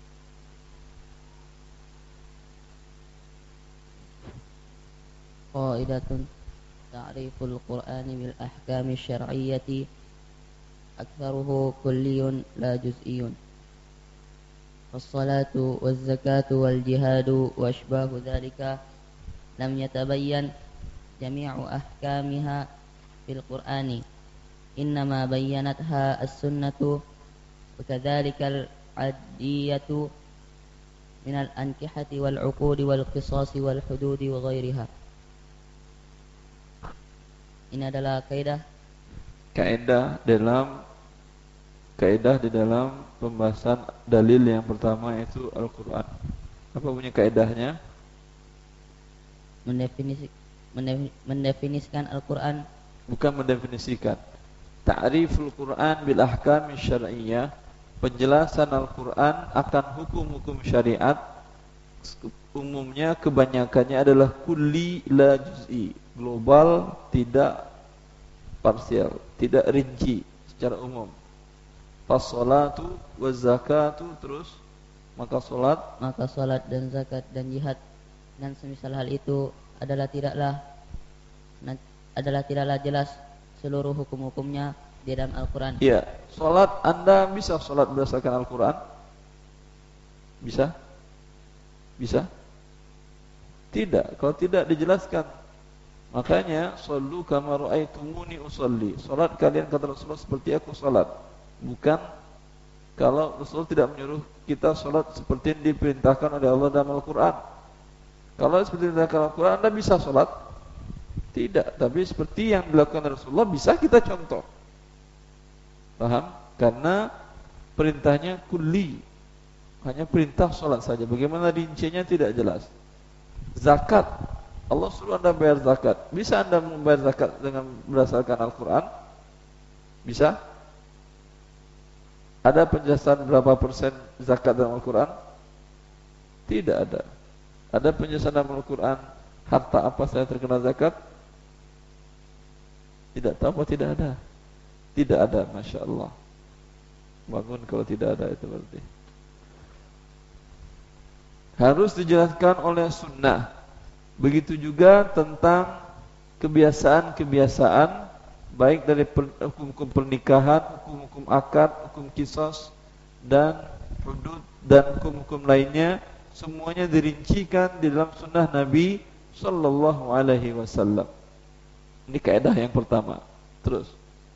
Qaidatun ta'riful Qur'ani bil ahkami syar'iyyati aktsaruhu kulliyun la juz'iyyun. الصلاة والزكاة والجهاد وأشباه ذلك لم يتبين جميع أحكامها في القرآن إنما بينتها السنة وكذلك العدية من الأنكحة والعقود والقصاص والحدود وغيرها. Ini adalah kaidah kaidah dalam kaidah di dalam pembahasan dalil yang pertama yaitu Al-Qur'an. Apa punya kaidahnya? Mendefinisi, mendefinisikan Al-Qur'an. Bukan mendefinisikan. Ta'riful Qur'an bil ahkam syar'iyyah, penjelasan Al-Qur'an akan hukum-hukum syariat. Umumnya kebanyakannya adalah kulli la juz'i, global, tidak parsial, tidak rinci secara umum. As-salatu waz-zakatu, terus maka salat, maka salat dan zakat dan jihad dan semisal hal itu adalah tidaklah adalah tidaklah jelas seluruh hukum-hukumnya di dalam Al-Qur'an. Iya, salat Anda bisa salat berdasarkan Al-Qur'an? Bisa? Bisa? Tidak, kalau tidak dijelaskan. Makanya sallu kama ra'aitumuni usolli. Salat kalian kata Rasulullah seperti aku salat. Bukan kalau Rasulullah tidak menyuruh kita salat seperti yang diperintahkan oleh Allah dalam Al-Quran. Kalau seperti yang diperintahkan Al-Quran, Anda bisa salat? Tidak, tapi seperti yang dilakukan Rasulullah bisa kita contoh. Paham? Karena perintahnya kulli, hanya perintah salat saja. Bagaimana rincinya tidak jelas. Zakat, Allah suruh Anda bayar zakat. Bisa Anda membayar zakat dengan berdasarkan Al-Quran? Bisa? Ada penjelasan berapa persen zakat dalam Al-Quran? Tidak ada. Ada penjelasan dalam Al-Quran harta apa saja terkena zakat? Tidak tahu apa tidak ada? Tidak ada, Masya Allah. Bangun kalau tidak ada itu berarti harus dijelaskan oleh sunnah. Begitu juga tentang kebiasaan-kebiasaan baik dari hukum-hukum pernikahan, hukum-hukum akad, hukum kisos, dan hudud dan hukum-hukum lainnya, semuanya dirincikan di dalam sunnah Nabi Sallallahu Alaihi Wasallam. Ini kaidah yang pertama. Terus,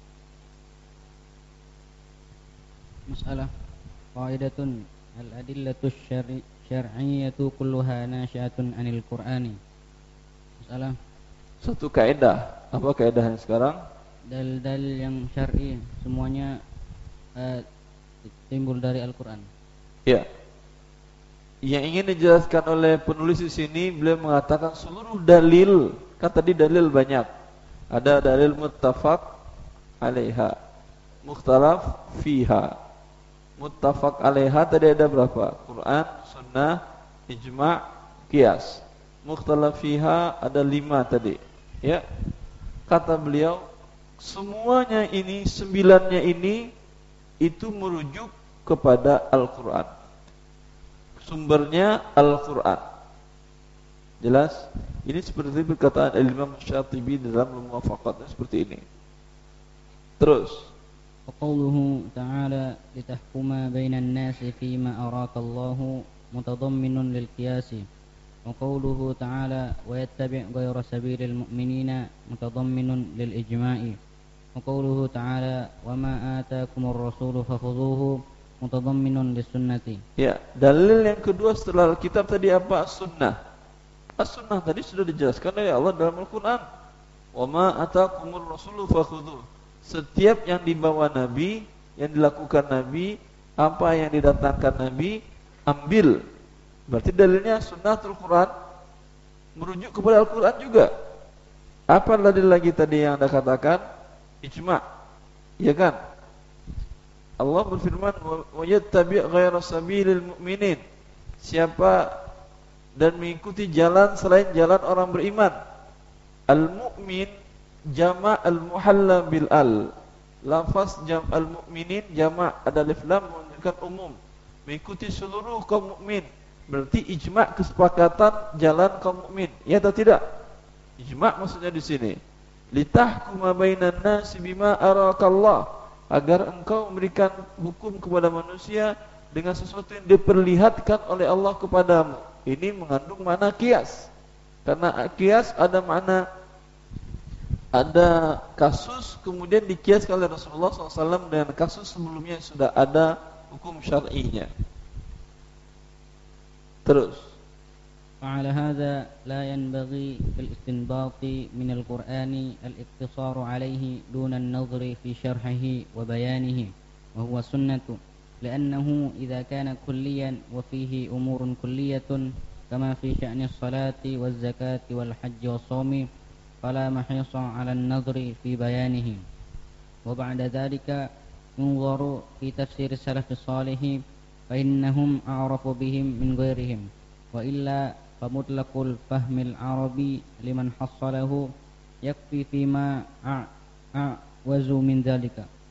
masalah qaidatun al-adillatu syar'iyyatu kulluha nasyi'atun 'anil Qur'ani. Masalah satu kaidah. Apa kaidahnya sekarang? Dalil-dalil yang syar'i semuanya uh, timbul dari Al-Quran. Ya. Yang ingin dijelaskan oleh penulis di sini, beliau mengatakan seluruh dalil, kan tadi dalil banyak. Ada dalil muttafaq alaiha, mukhtalaf fiha. Muttafaq alaiha tadi ada berapa? Quran, sunnah, ijma', qiyas. Mukhtalaf fiha ada lima tadi. Ya. Kata beliau, semuanya ini, sembilannya ini, itu merujuk kepada Al-Quran. Sumbernya Al-Quran. Jelas? Ini seperti perkataan Imam Syatibi dalam Muwafaqatnya seperti ini. Terus, Qauluhu ta'ala litahkuma bainan nasi fima araakallahu mutadamminun lil qiyasi. وقوله تعالى ويتبع غير سبيل المؤمنين متضمن للإجماع وقوله تعالى وما آتاكم الرسول فخذوه متضمن للسنة. Ya, dalil yang kedua setelah kitab tadi apa? Sunnah. As-sunnah tadi sudah dijelaskan oleh Allah dalam Al-Quran. وما آتاكم الرسول فخذوه. Setiap yang dibawa Nabi, yang dilakukan Nabi, apa yang didatangkan Nabi, ambil. Berarti dalilnya sunnatul Quran merujuk kepada Al-Quran juga. Apa dalil lagi tadi yang Anda katakan? Ijma'. Ya kan? Allah berfirman, "Wa yattabi' ghaira sabilil mu'minin." Siapa dan mengikuti jalan selain jalan orang beriman. Al-mu'min jama' al-muhalla bil al. Lafaz jam' al-mu'minin jama' ada alif lam menunjukkan umum. Mengikuti seluruh kaum mukmin. Berarti ijma' kesepakatan jalan kaum mukmin. Ya atau tidak? Ijma' maksudnya di sini. Litahkuma bainan nasi bima arakallah, agar engkau memberikan hukum kepada manusia dengan sesuatu yang diperlihatkan oleh Allah kepadamu. Ini mengandung makna qiyas. Karena qiyas ada makna, ada kasus kemudian dikiaskan oleh Rasulullah shallallahu alaihi wasallam dengan kasus sebelumnya yang sudah ada hukum syar'inya. Terus, فعلى هذا لا ينبغي في الاستنباط من القرآن الاقتصار عليه دون النظر في شرحه وبيانه وهو سنة، لأنه إذا كان كليا وفيه أمور كلية كما في شأن الصلاة والزكاة والحج والصوم فلا محيص على النظر في بيانه. وبعد ذلك ينظر في تفسير السلف الصالح فإنهم أعرف بهم من غيرهم، وإلا فمطلق الفهم العربي لمن حصله يكفي فيما أعوز من ذلك.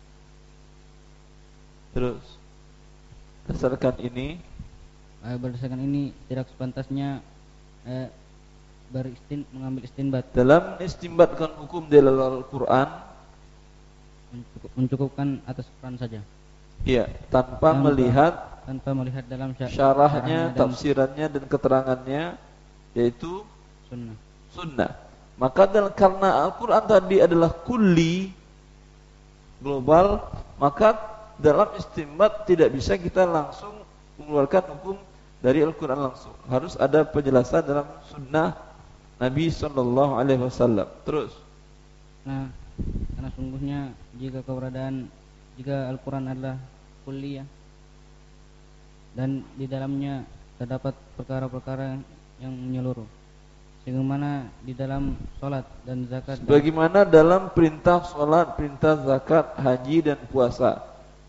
Terus, berdasarkan ini, berdasarkan ini tidak sepantasnya eh, beristin, mengambil istinbat. Dalam istinbatkan hukum dalam Al-Quran, mencukup, mencukupkan atas Quran saja. Iya, tanpa, tanpa melihat tanpa melihat dalam syarahnya, syarahnya, tafsirannya dan keterangannya, yaitu sunnah. Sunnah. Maka dalam, karena Al-Quran tadi adalah kulli, global, maka dalam istinbat tidak bisa kita langsung mengeluarkan hukum dari Al-Quran langsung. Harus ada penjelasan dalam sunnah Nabi Sallallahu Alaihi Wasallam. Terus, nah, karena sungguhnya jika keberadaan jika Al-Quran adalah kulliyah dan di dalamnya terdapat perkara-perkara yang menyeluruh, sebagaimana di dalam salat dan zakat, bagaimana dalam perintah salat, perintah zakat, haji dan puasa,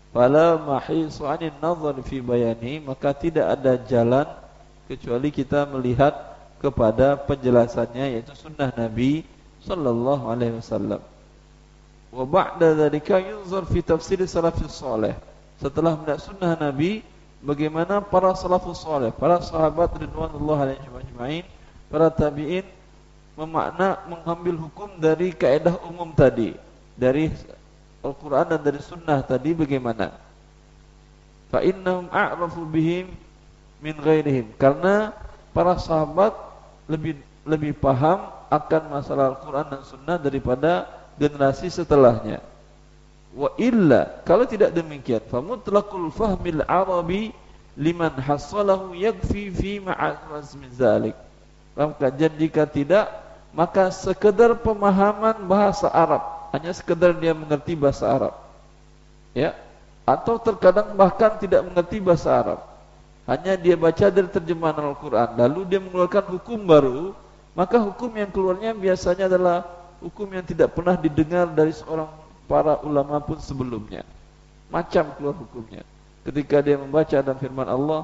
fala mahisu 'anil nazar fi bayani, maka tidak ada jalan kecuali kita melihat kepada penjelasannya, yaitu sunnah Nabi sallallahu alaihi wasallam. Wa ba'da dzalika yunzar fi tafsir salafus salih. Setelah melihat sunnah Nabi, bagaimana para salafus salih, para sahabat ridwanullah alaihim ajma'in, para tabi'in memakna mengambil hukum dari kaidah umum tadi, dari Al-Quran dan dari sunnah tadi bagaimana? Fa innahum a'rafu bihim min ghairihim, karena para sahabat lebih lebih paham akan masalah Al-Quran dan sunnah daripada generasi setelahnya. Wa illa, kalau tidak demikian, fa mutlaqul fahmil arabi liman hassalahu yakfi fi ma'az min zalik. Maka jika tidak, maka sekedar pemahaman bahasa Arab, hanya sekedar dia mengerti bahasa Arab, ya, atau terkadang bahkan tidak mengerti bahasa Arab, hanya dia baca dari terjemahan Al-Quran, lalu dia mengeluarkan hukum baru, maka hukum yang keluarnya biasanya adalah hukum yang tidak pernah didengar dari seorang para ulama pun sebelumnya. Macam keluar hukumnya ketika dia membaca dalam firman Allah,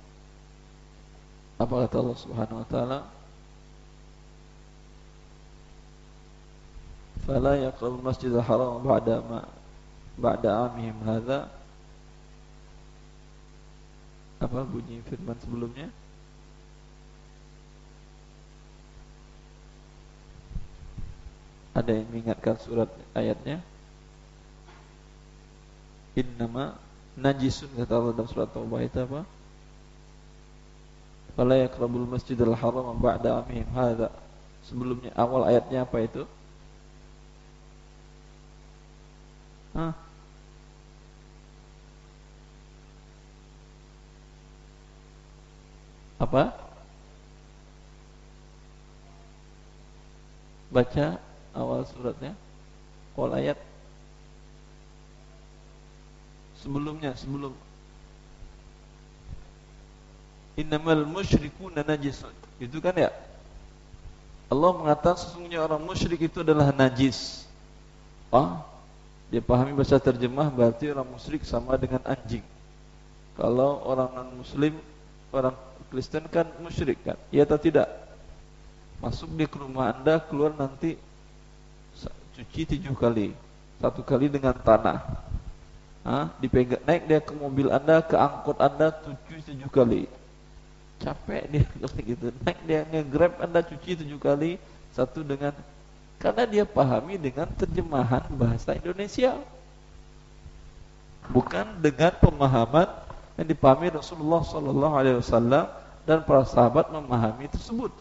apa kata Allah Subhanahu wa taala, fala yaqrabul masjidal haram ba'da ma ba'da amihim hadza. Apa bunyi firman sebelumnya? Ada yang mengingatkan surat ayatnya? Innama najisun, kata Allah dalam surat Taubah itu apa? Fala yaqrabul masjidal haram ba'da amihim hadza. Sebelumnya awal ayatnya apa itu? Hah? Apa? Baca awal suratnya, awal ayat. Sebelumnya, sebelum innamal musyrikuna najisun, itu kan ya? Allah mengatakan sesungguhnya orang musyrik itu adalah najis. Ah, dia pahami bahasa terjemah, berarti orang musyrik sama dengan anjing. Kalau orang non muslim, orang Kristen kan musyrik kan? Iya atau tidak? Masuk dia ke rumah Anda, keluar nanti cuci tujuh kali, satu kali dengan tanah. Hah? Dipegang, naik dia ke mobil Anda, ke angkot Anda, cuci tujuh kali. Capek dia gitu. Naik dia nge-grab Anda, cuci tujuh kali, satu dengan, karena dia pahami dengan terjemahan bahasa Indonesia, bukan dengan pemahaman yang dipahami Rasulullah Sallallahu Alaihi Wasallam dan para sahabat memahami tersebut.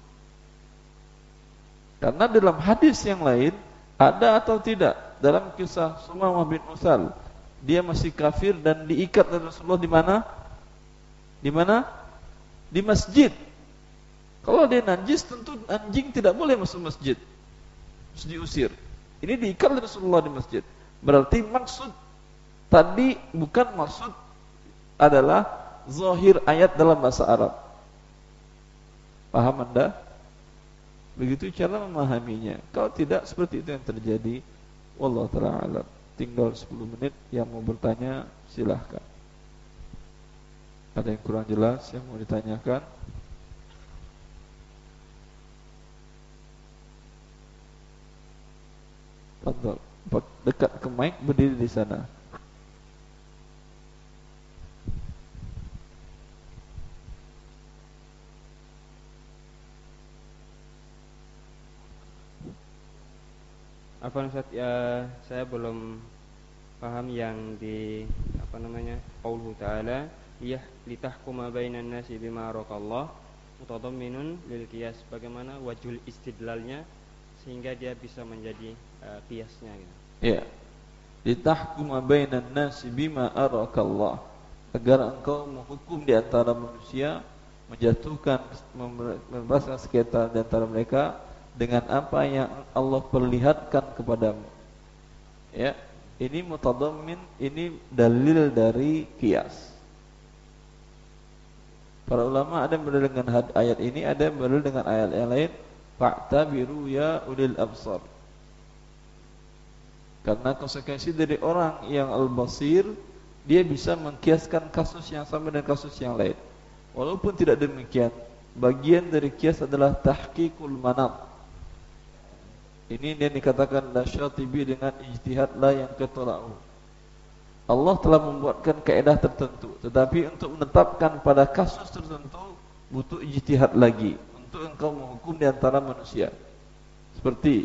Karena dalam hadis yang lain ada atau tidak, dalam kisah Sumamah bin Utsal, dia masih kafir dan diikat oleh Rasulullah di mana? Di mana? Di masjid. Kalau dia najis, tentu anjing tidak boleh masuk masjid, harus diusir. Ini diikat oleh Rasulullah di masjid. Berarti maksud tadi bukan maksud adalah zahir ayat dalam bahasa Arab. Paham Anda? Begitu cara memahaminya. Kalau tidak, seperti itu yang terjadi. Wallahu ta'ala alam. Tinggal sepuluh menit, yang mau bertanya silahkan. Ada yang kurang jelas yang mau ditanyakan? Fadhal, dekat ke mic, berdiri di sana. Apa Ustaz, ya saya belum paham yang di apa namanya qauluhu ta'ala ya litahkuma bainan nasi bima araqallah mutadamminun lil qiyas, bagaimana wajhul istidlalnya sehingga dia bisa menjadi uh, qiyasnya gitu. Ya. Litahkuma bainan nasi bima araqallah, agar engkau menghukum di antara manusia, menjatuhkan, membebaskan sengketa di antara mereka dengan apa yang Allah perlihatkan kepadamu. Ya, ini mutadammin, ini dalil dari qiyas. Para ulama ada yang berdalil dengan ayat ini, ada yang berdalil dengan ayat yang lain. Fa'tabiru ya ulil absar. Karena konsekuensi dari orang yang al-basir dia bisa mengkiaskan kasus yang sama dengan kasus yang lain. Walaupun tidak demikian, bagian dari kias adalah tahqiqul manat. Ini yang dikatakan la syatibi dengan ijtihad la yang ketola'u. Allah telah membuatkan kaedah tertentu, tetapi untuk menetapkan pada kasus tertentu butuh ijtihad lagi untuk engkau menghukum di antara manusia. Seperti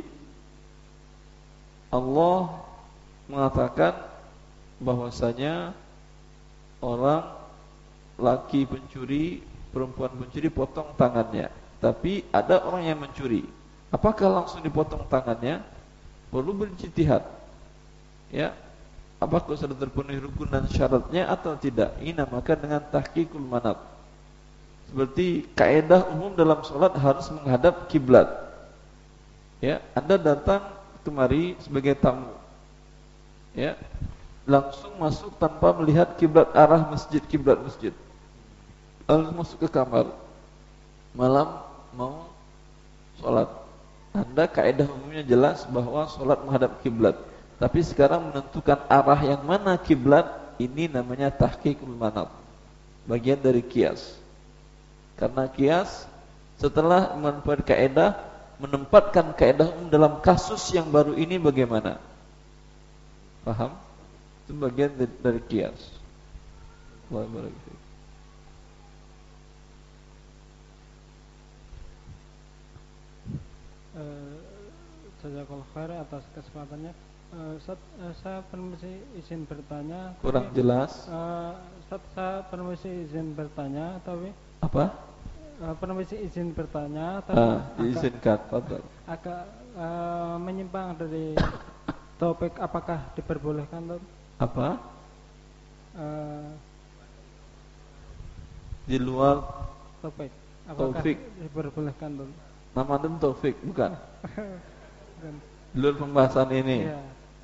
Allah mengatakan bahwasanya orang laki pencuri, perempuan pencuri potong tangannya. Tapi ada orang yang mencuri, apakah langsung dipotong tangannya? Perlu berijtihad. Ya, apakah sudah terpenuhi rukun dan syaratnya atau tidak? Ini namakan dengan tahqiqul manat. Seperti kaidah umum dalam sholat harus menghadap kiblat. Ya, Anda datang kemari sebagai tamu, ya, langsung masuk tanpa melihat kiblat arah masjid, kiblat masjid. Lalu masuk ke kamar, malam mau sholat. Anda kaidah umumnya jelas bahwa sholat menghadap kiblat. Tapi sekarang menentukan arah yang mana kiblat, ini namanya tahqiqul manat, bagian dari kias. Karena kias setelah memanfaatkan kaidah, menempatkan kaidah umum dalam kasus yang baru ini bagaimana? Paham? Itu bagian dari, dari kias. Allah Jazakallahu khair atas kesempatannya. Uh, Ustaz, uh, saya permisi izin bertanya. Kurang tapi, jelas. Uh, Ustaz, saya permisi izin bertanya, tapi apa? Uh, permisi izin bertanya, tapi ah, diizinkan, agak, agak uh, menyimpang dari topik. Apakah diperbolehkan, Ustaz? Apa? Uh, Di luar topik. Apakah Taufik. diperbolehkan, Ustaz? Nama Anda Taufik, bukan? Bukan. Di luar pembahasan ini. Iya.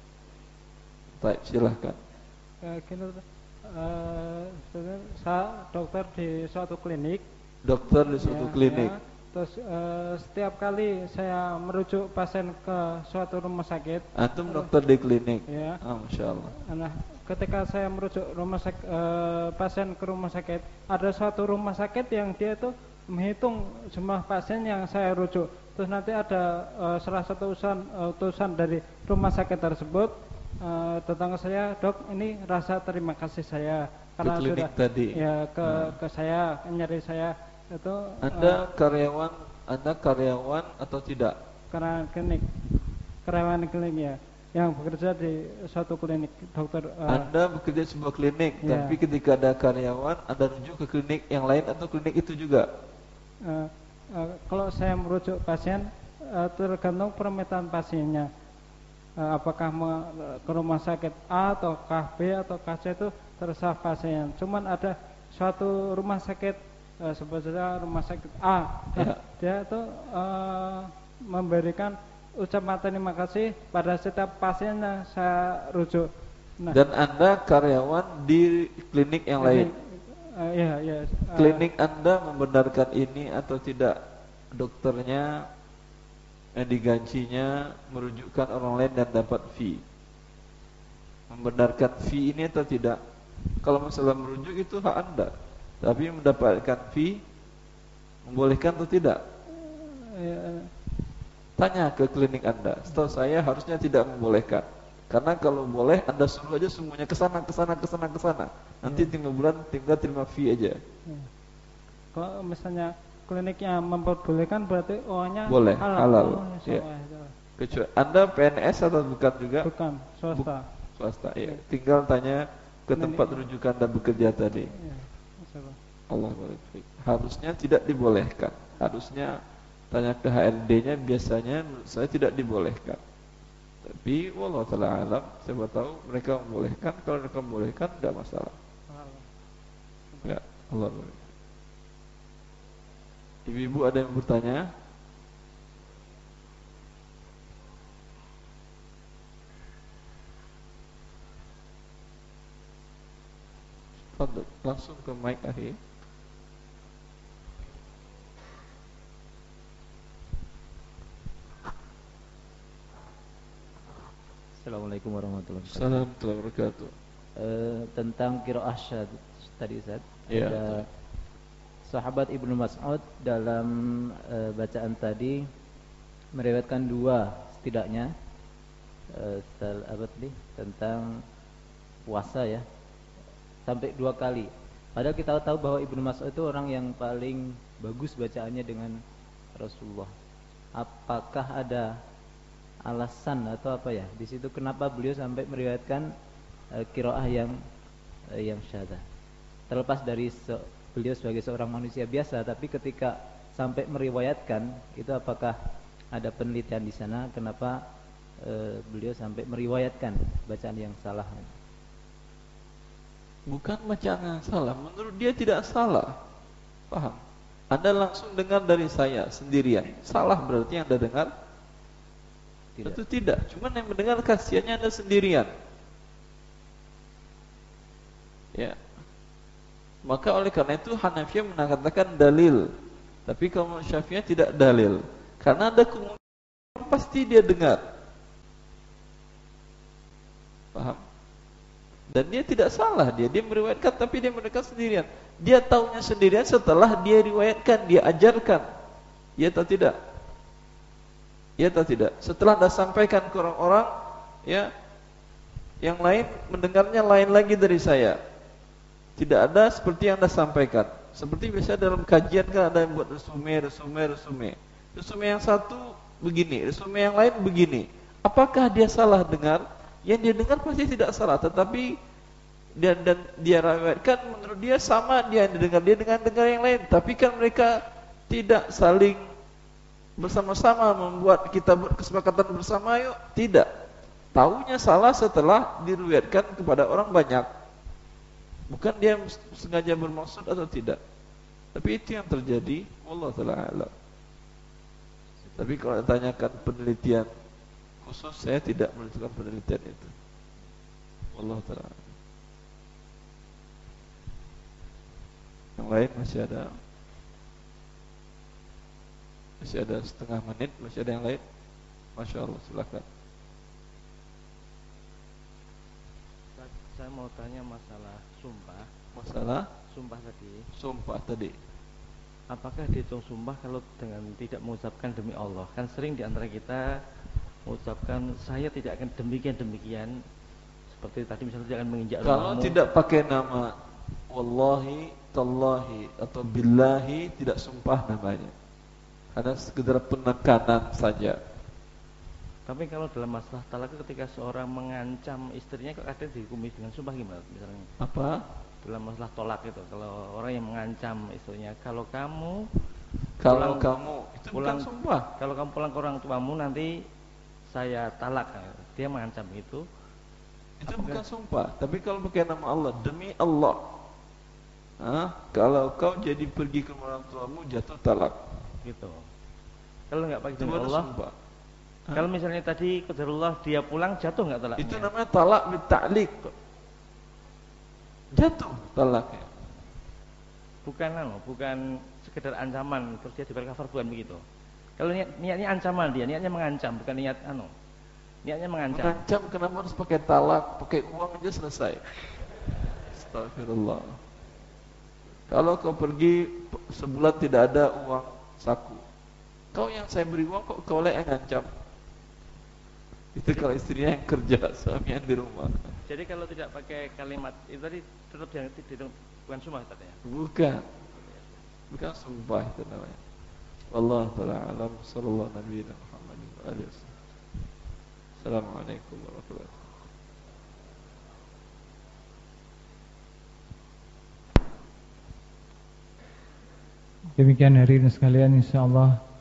Baik, silahkan. Uh, gini, uh, saya dokter di suatu klinik. Dokter di suatu ya, klinik. Ya. Terus uh, setiap kali saya merujuk pasien ke suatu rumah sakit. Antum dokter di klinik. Ya. Ah, Masya Allah. Nah, ketika saya merujuk rumah sakit, uh, pasien ke rumah sakit, ada suatu rumah sakit yang dia tuh menghitung jumlah pasien yang saya rujuk. Terus nanti ada uh, salah satu utusan, uh, utusan dari rumah sakit tersebut uh, datang ke saya, dok, ini rasa terima kasih saya karena ke klinik sudah tadi. Ya ke ah. ke saya nyari saya itu. Anda uh, karyawan, Anda karyawan atau tidak? Karena klinik, karyawan klinik ya, yang bekerja di suatu klinik dokter. Uh, Anda bekerja di sebuah klinik, ya. tapi ketika ada karyawan, Anda rujuk ke klinik yang lain atau klinik itu juga? Uh, uh, kalau saya merujuk pasien uh, tergantung permintaan pasiennya. Uh, apakah me, ke rumah sakit A atau K B atau K C itu terserah pasien. Cuman ada suatu rumah sakit uh, sebetulnya rumah sakit A, ya. Dia itu uh, memberikan ucapan terima kasih pada setiap pasiennya saya rujuk. Nah, dan Anda karyawan di klinik yang klinik, lain. Uh, iya, iya. Uh, Klinik Anda membenarkan ini atau tidak? Dokternya yang digajinya merujukkan orang lain dan dapat fee. Membenarkan fee ini atau tidak? Kalau masalah merujuk itu hak Anda. Tapi mendapatkan fee membolehkan atau tidak? uh, Tanya ke klinik Anda. Setahu saya harusnya tidak membolehkan. Karena kalau boleh Anda suruh aja semuanya ke sana, ke sana, ke sana, ke sana. Nanti ya. tiga bulan tinggal terima fee aja. Ya. Kalau misalnya kliniknya memperbolehkan berarti ohnya boleh, halal. halal. Oh, Ya. ya. Kecuali Anda P N S atau bukan juga? Bukan, swasta. Buk, swasta, ya. Tinggal tanya ke tempat rujukan Anda bekerja tadi. Ya. Allah barik. Harusnya tidak dibolehkan. Harusnya tanya ke H R D-nya, biasanya menurut saya tidak dibolehkan. Tapi wallahu taala alam, siapa tahu mereka membolehkan. Kalau mereka membolehkan tidak masalah. Ya, Allah barik. Ibu-ibu ada yang bertanya? Langsung ke mic akhir. Assalamualaikum warahmatullahi wabarakatuh. Assalamualaikum warahmatullahi wabarakatuh. uh, tentang qiraah syad tadi Ustaz. Ya. Ada sahabat Ibnu Mas'ud dalam uh, bacaan tadi meriwayatkan dua setidaknya uh, apa tadi tentang puasa ya, sampai dua kali. Padahal kita tahu bahwa Ibnu Mas'ud itu orang yang paling bagus bacaannya dengan Rasulullah. Apakah ada alasan atau apa ya di situ kenapa beliau sampai meriwayatkan uh, qiraah yang uh, yang syadzah? Terlepas dari se beliau sebagai seorang manusia biasa, tapi ketika sampai meriwayatkan itu apakah ada penelitian di sana kenapa uh, beliau sampai meriwayatkan bacaan yang salah? Bukan bacaan yang salah, menurut dia tidak salah. Paham? Anda langsung dengar dari saya sendirian. Salah berarti yang Anda dengar? Tidak. Tentu tidak. Cuman yang mendengar kasihannya Anda sendirian. Ya. Maka oleh karena itu Hanafiyah mengatakan dalil. Tapi kalau Syafi'iyah tidak dalil. Karena ada kemungkinan pasti dia dengar. Paham? Dan dia tidak salah, dia dia meriwayatkan tapi dia meriwayatkan sendirian. Dia taunya sendirian setelah dia riwayatkan, dia ajarkan. Ya atau tidak? Ya atau tidak? Setelah Anda sampaikan ke orang-orang, ya, yang lain mendengarnya lain lagi dari saya. Tidak ada seperti yang Anda sampaikan. Seperti biasa dalam kajian kan ada yang buat resume, resume, resume. Resume yang satu begini, resume yang lain begini. Apakah dia salah dengar? Yang dia dengar pasti tidak salah, tetapi dan dan dia riwayatkan menurut dia sama dia yang didengar dia dengan dengar yang lain. Tapi kan mereka tidak saling bersama-sama membuat kita buat kesepakatan bersama, yuk tidak. Taunya salah setelah diriwayatkan kepada orang banyak. Bukan dia sengaja bermaksud atau tidak. Tapi itu yang terjadi. Wallahu ta'ala a'lam. Tapi kalau ditanyakan penelitian khusus, saya tidak menentukan penelitian itu. Wallahu ta'ala a'lam. Yang lain masih ada. Masih ada setengah menit. Masih ada yang lain. Masya Allah, silakan. Saya mau tanya masalah sumpah. Masalah Sumpah tadi. Sumpah tadi. Apakah dihitung sumpah kalau dengan tidak mengucapkan demi Allah? Kan sering di antara kita mengucapkan saya tidak akan demikian-demikian. Seperti tadi misalnya tidak akan menginjak rumahmu. Kalau tidak pakai nama wallahi, tallahi atau billahi, tidak sumpah namanya. Ada sekedar penekanan saja. Tapi kalau dalam masalah talak ketika seorang mengancam istrinya kok kadang dihukumi dengan sumpah gimana misalnya? Apa? Dalam masalah tolak itu, kalau orang yang mengancam istrinya, kalau kamu Kalau pulang, kamu itu pulang, bukan sumpah. Kalau kamu pulang ke orang tuamu nanti saya talak. Dia mengancam itu. Itu apakah, bukan sumpah. Tapi kalau pakai nama Allah, demi Allah. Hah? Kalau kau jadi pergi ke orang tuamu jatuh talak. Gitu. Kalau enggak pakai Itu demi baru Allah. Sumpah. Kalau misalnya tadi qadarullah dia pulang jatuh enggak talaknya? Itu namanya talak bita'liq. Jatuh talaknya. Bukan anu, bukan sekedar ancaman terus dia diberi kafar, bukan begitu. Kalau niat, niatnya ancaman, dia niatnya mengancam, bukan niat anu. Niatnya mengancam. Mengancam kenapa harus pakai talak? Pakai uang aja selesai. Astagfirullah. Kalau kau pergi sebulan tidak ada uang saku, kau yang saya beri uang kok kau yang ngancam? Itu kalau istrinya yang kerja, suami yang di rumah. Jadi kalau tidak pakai kalimat itu tadi tetap yang tidak, bukan sumpah katanya. Bukan. Bukan sumpah itu namanya. Wallahu ta'ala alam. Sallallahu Nabi Muhammad wa alihi wasallam. Assalamualaikum warahmatullahi wabarakatuh. Demikian hadirin sekalian, insyaallah